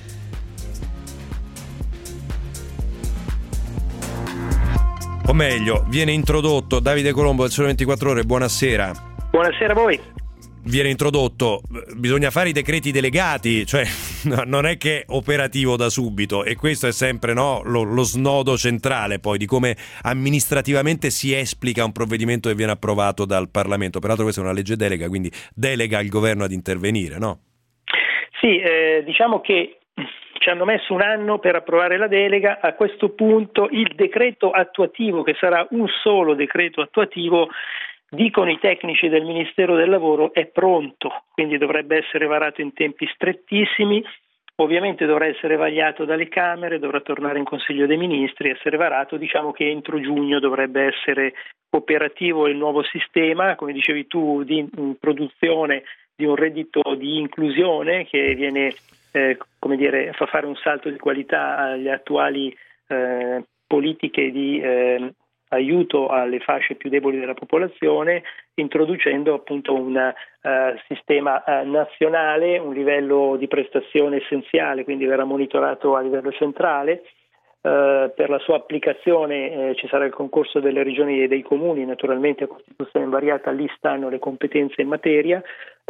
[SPEAKER 2] O meglio, viene introdotto, Davide Colombo del Sole 24 Ore, buonasera.
[SPEAKER 14] Buonasera a voi.
[SPEAKER 2] Viene introdotto, bisogna fare i decreti delegati, cioè non è che è operativo da subito, e questo è sempre lo snodo centrale poi di come amministrativamente si esplica un provvedimento che viene approvato dal Parlamento. Peraltro questa è una legge delega, quindi delega il governo ad intervenire, no?
[SPEAKER 14] Sì, diciamo che ci hanno messo un anno per approvare la delega. A questo punto il decreto attuativo, che sarà un solo decreto attuativo, dicono i tecnici del Ministero del Lavoro, è pronto, quindi dovrebbe essere varato in tempi strettissimi. Ovviamente dovrà essere vagliato dalle Camere, dovrà tornare in Consiglio dei Ministri, essere varato. Diciamo che entro giugno dovrebbe essere operativo il nuovo sistema, come dicevi tu, di produzione di un reddito di inclusione che viene, fa fare un salto di qualità alle attuali politiche di aiuto alle fasce più deboli della popolazione, introducendo appunto un sistema nazionale, un livello di prestazione essenziale, quindi verrà monitorato a livello centrale. Per la sua applicazione ci sarà il concorso delle regioni e dei comuni, naturalmente a Costituzione invariata, lì stanno le competenze in materia.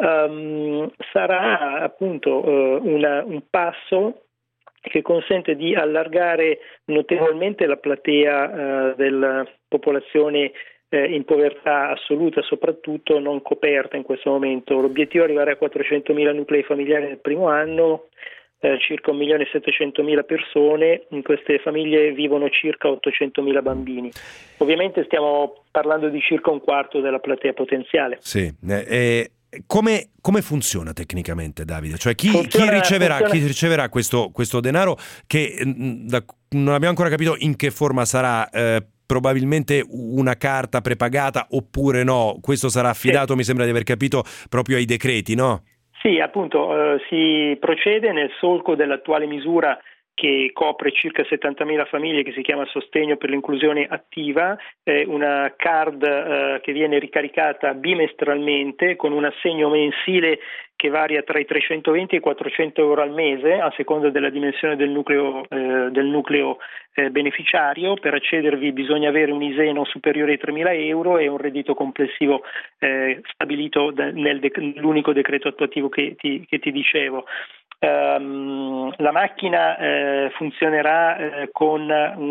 [SPEAKER 14] Sarà appunto un passo che consente di allargare notevolmente la platea della popolazione in povertà assoluta, soprattutto non coperta in questo momento. L'obiettivo è arrivare a 400.000 nuclei familiari nel primo anno, circa 1.700.000 persone. In queste famiglie vivono circa 800.000 bambini. Ovviamente stiamo parlando di circa un quarto della platea potenziale.
[SPEAKER 2] Sì, Come funziona tecnicamente, Davide? Cioè chi riceverà questo denaro che non abbiamo ancora capito in che forma sarà, probabilmente una carta prepagata oppure no? Questo sarà affidato, mi sembra di aver capito, proprio ai decreti, no?
[SPEAKER 14] Sì, appunto, si procede nel solco dell'attuale misura che copre circa 70.000 famiglie, che si chiama Sostegno per l'inclusione attiva, una card che viene ricaricata bimestralmente con un assegno mensile che varia tra i 320 e i 400 euro al mese a seconda della dimensione del nucleo beneficiario. Per accedervi bisogna avere un ISEE non superiore ai 3.000 euro e un reddito complessivo stabilito nell'unico decreto attuativo che ti dicevo. La macchina funzionerà con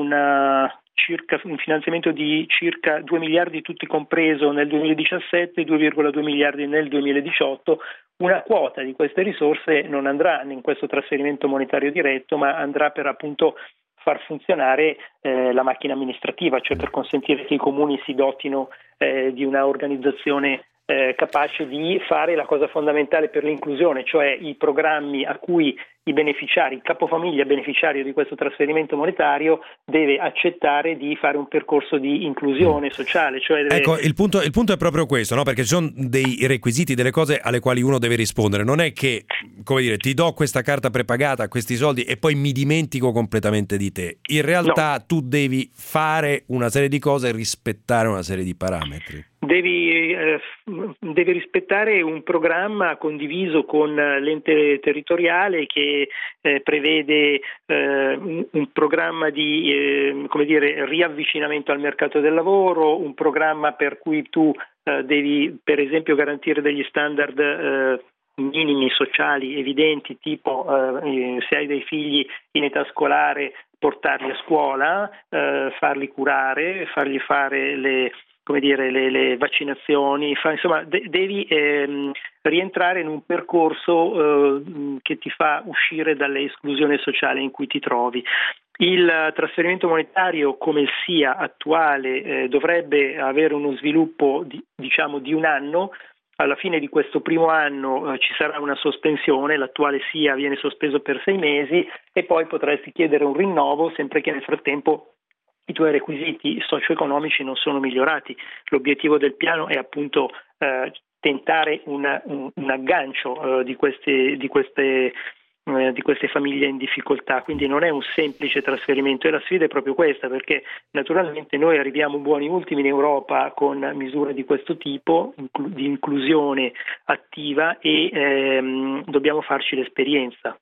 [SPEAKER 14] un finanziamento di circa 2 miliardi tutti compreso nel 2017 e 2,2 miliardi nel 2018. Una quota di queste risorse non andrà in questo trasferimento monetario diretto, ma andrà per appunto far funzionare la macchina amministrativa, cioè per consentire che i comuni si dotino di una organizzazione capace di fare la cosa fondamentale per l'inclusione, cioè i programmi a cui i beneficiari, il capofamiglia beneficiario di questo trasferimento monetario deve accettare di fare un percorso di inclusione sociale. Cioè
[SPEAKER 2] Ecco, il punto è proprio questo, no? Perché ci sono dei requisiti, delle cose alle quali uno deve rispondere. Non è che, come dire, ti do questa carta prepagata, questi soldi e poi mi dimentico completamente di te. In realtà tu devi fare una serie di cose e rispettare una serie di parametri.
[SPEAKER 14] Devi rispettare un programma condiviso con l'ente territoriale che prevede un programma di riavvicinamento al mercato del lavoro, un programma per cui tu devi per esempio garantire degli standard minimi sociali evidenti, tipo se hai dei figli in età scolare portarli a scuola, farli curare, fargli fare le vaccinazioni, devi rientrare in un percorso che ti fa uscire dall'esclusione sociale in cui ti trovi. Il trasferimento monetario come il SIA attuale dovrebbe avere uno sviluppo di un anno. Alla fine di questo primo anno ci sarà una sospensione, l'attuale SIA viene sospeso per 6 mesi e poi potresti chiedere un rinnovo sempre che nel frattempo i tuoi requisiti socio-economici non sono migliorati. L'obiettivo del piano è appunto tentare un aggancio di queste famiglie in difficoltà, quindi non è un semplice trasferimento e la sfida è proprio questa, perché naturalmente noi arriviamo buoni ultimi in Europa con misure di questo tipo di inclusione attiva e dobbiamo farci l'esperienza.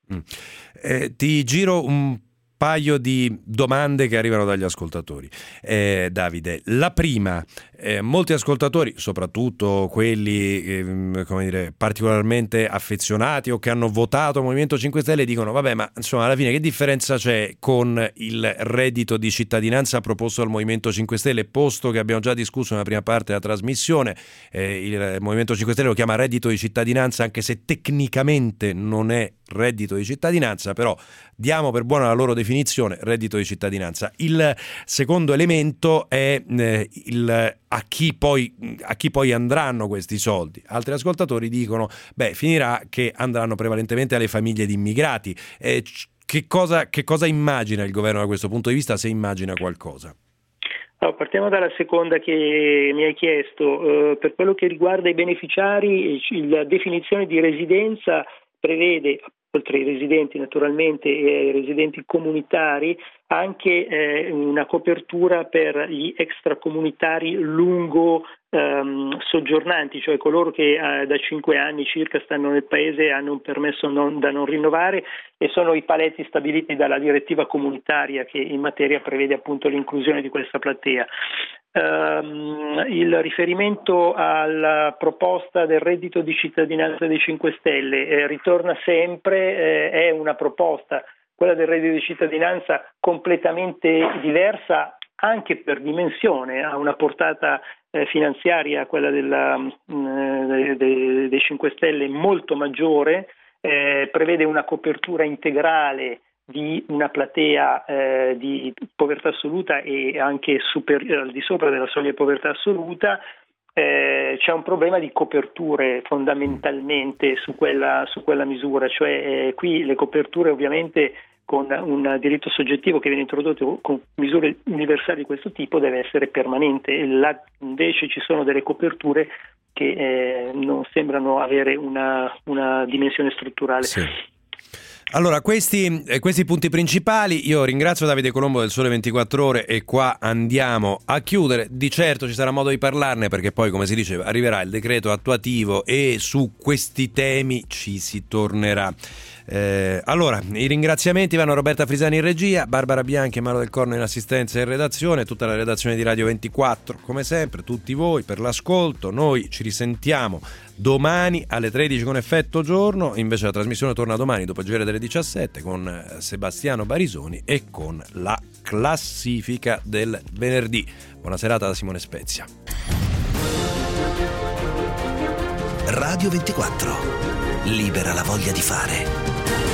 [SPEAKER 2] Ti giro un paio di domande che arrivano dagli ascoltatori. Davide, la prima, molti ascoltatori, soprattutto quelli particolarmente affezionati o che hanno votato Movimento 5 Stelle, dicono vabbè, ma insomma alla fine che differenza c'è con il reddito di cittadinanza proposto dal Movimento 5 Stelle, posto che abbiamo già discusso nella prima parte della trasmissione, il Movimento 5 Stelle lo chiama reddito di cittadinanza anche se tecnicamente non è reddito di cittadinanza, però diamo per buona la loro definizione, reddito di cittadinanza. Il secondo elemento è a chi poi andranno questi soldi. Altri ascoltatori dicono finirà che andranno prevalentemente alle famiglie di immigrati. Che cosa immagina il governo da questo punto di vista, se immagina qualcosa?
[SPEAKER 14] Allora, partiamo dalla seconda che mi hai chiesto. Per quello che riguarda i beneficiari, la definizione di residenza prevede, oltre ai residenti naturalmente e ai residenti comunitari, anche una copertura per gli extracomunitari lungo soggiornanti, cioè coloro che da 5 anni circa stanno nel paese e hanno un permesso da non rinnovare, e sono i paletti stabiliti dalla direttiva comunitaria che in materia prevede appunto l'inclusione di questa platea. Il riferimento alla proposta del reddito di cittadinanza dei 5 Stelle ritorna sempre, è una proposta, quella del reddito di cittadinanza, completamente diversa anche per dimensione, ha una portata finanziaria, quella dei 5 Stelle, molto maggiore, prevede una copertura integrale di una platea di povertà assoluta e anche al di sopra della soglia di povertà assoluta. C'è un problema di coperture fondamentalmente su quella misura, cioè qui le coperture ovviamente con un diritto soggettivo che viene introdotto con misure universali di questo tipo deve essere permanente. Là invece ci sono delle coperture che non sembrano avere una dimensione strutturale.
[SPEAKER 2] Sì. Allora, questi punti principali. Io ringrazio Davide Colombo del Sole 24 Ore e qua andiamo a chiudere. Di certo ci sarà modo di parlarne, perché poi, come si diceva, arriverà il decreto attuativo e su questi temi ci si tornerà. Allora, i ringraziamenti vanno a Roberta Frisani in regia, Barbara Bianchi e Mauro Del Corno in assistenza e in redazione, tutta la redazione di Radio 24, come sempre, tutti voi per l'ascolto. Noi ci risentiamo domani alle 13 con Effetto Giorno, invece la trasmissione torna domani dopo il GR delle 17 con Sebastiano Barisoni e con la classifica del venerdì. Buona serata da Simone Spezia.
[SPEAKER 1] Radio 24. Libera la voglia di fare.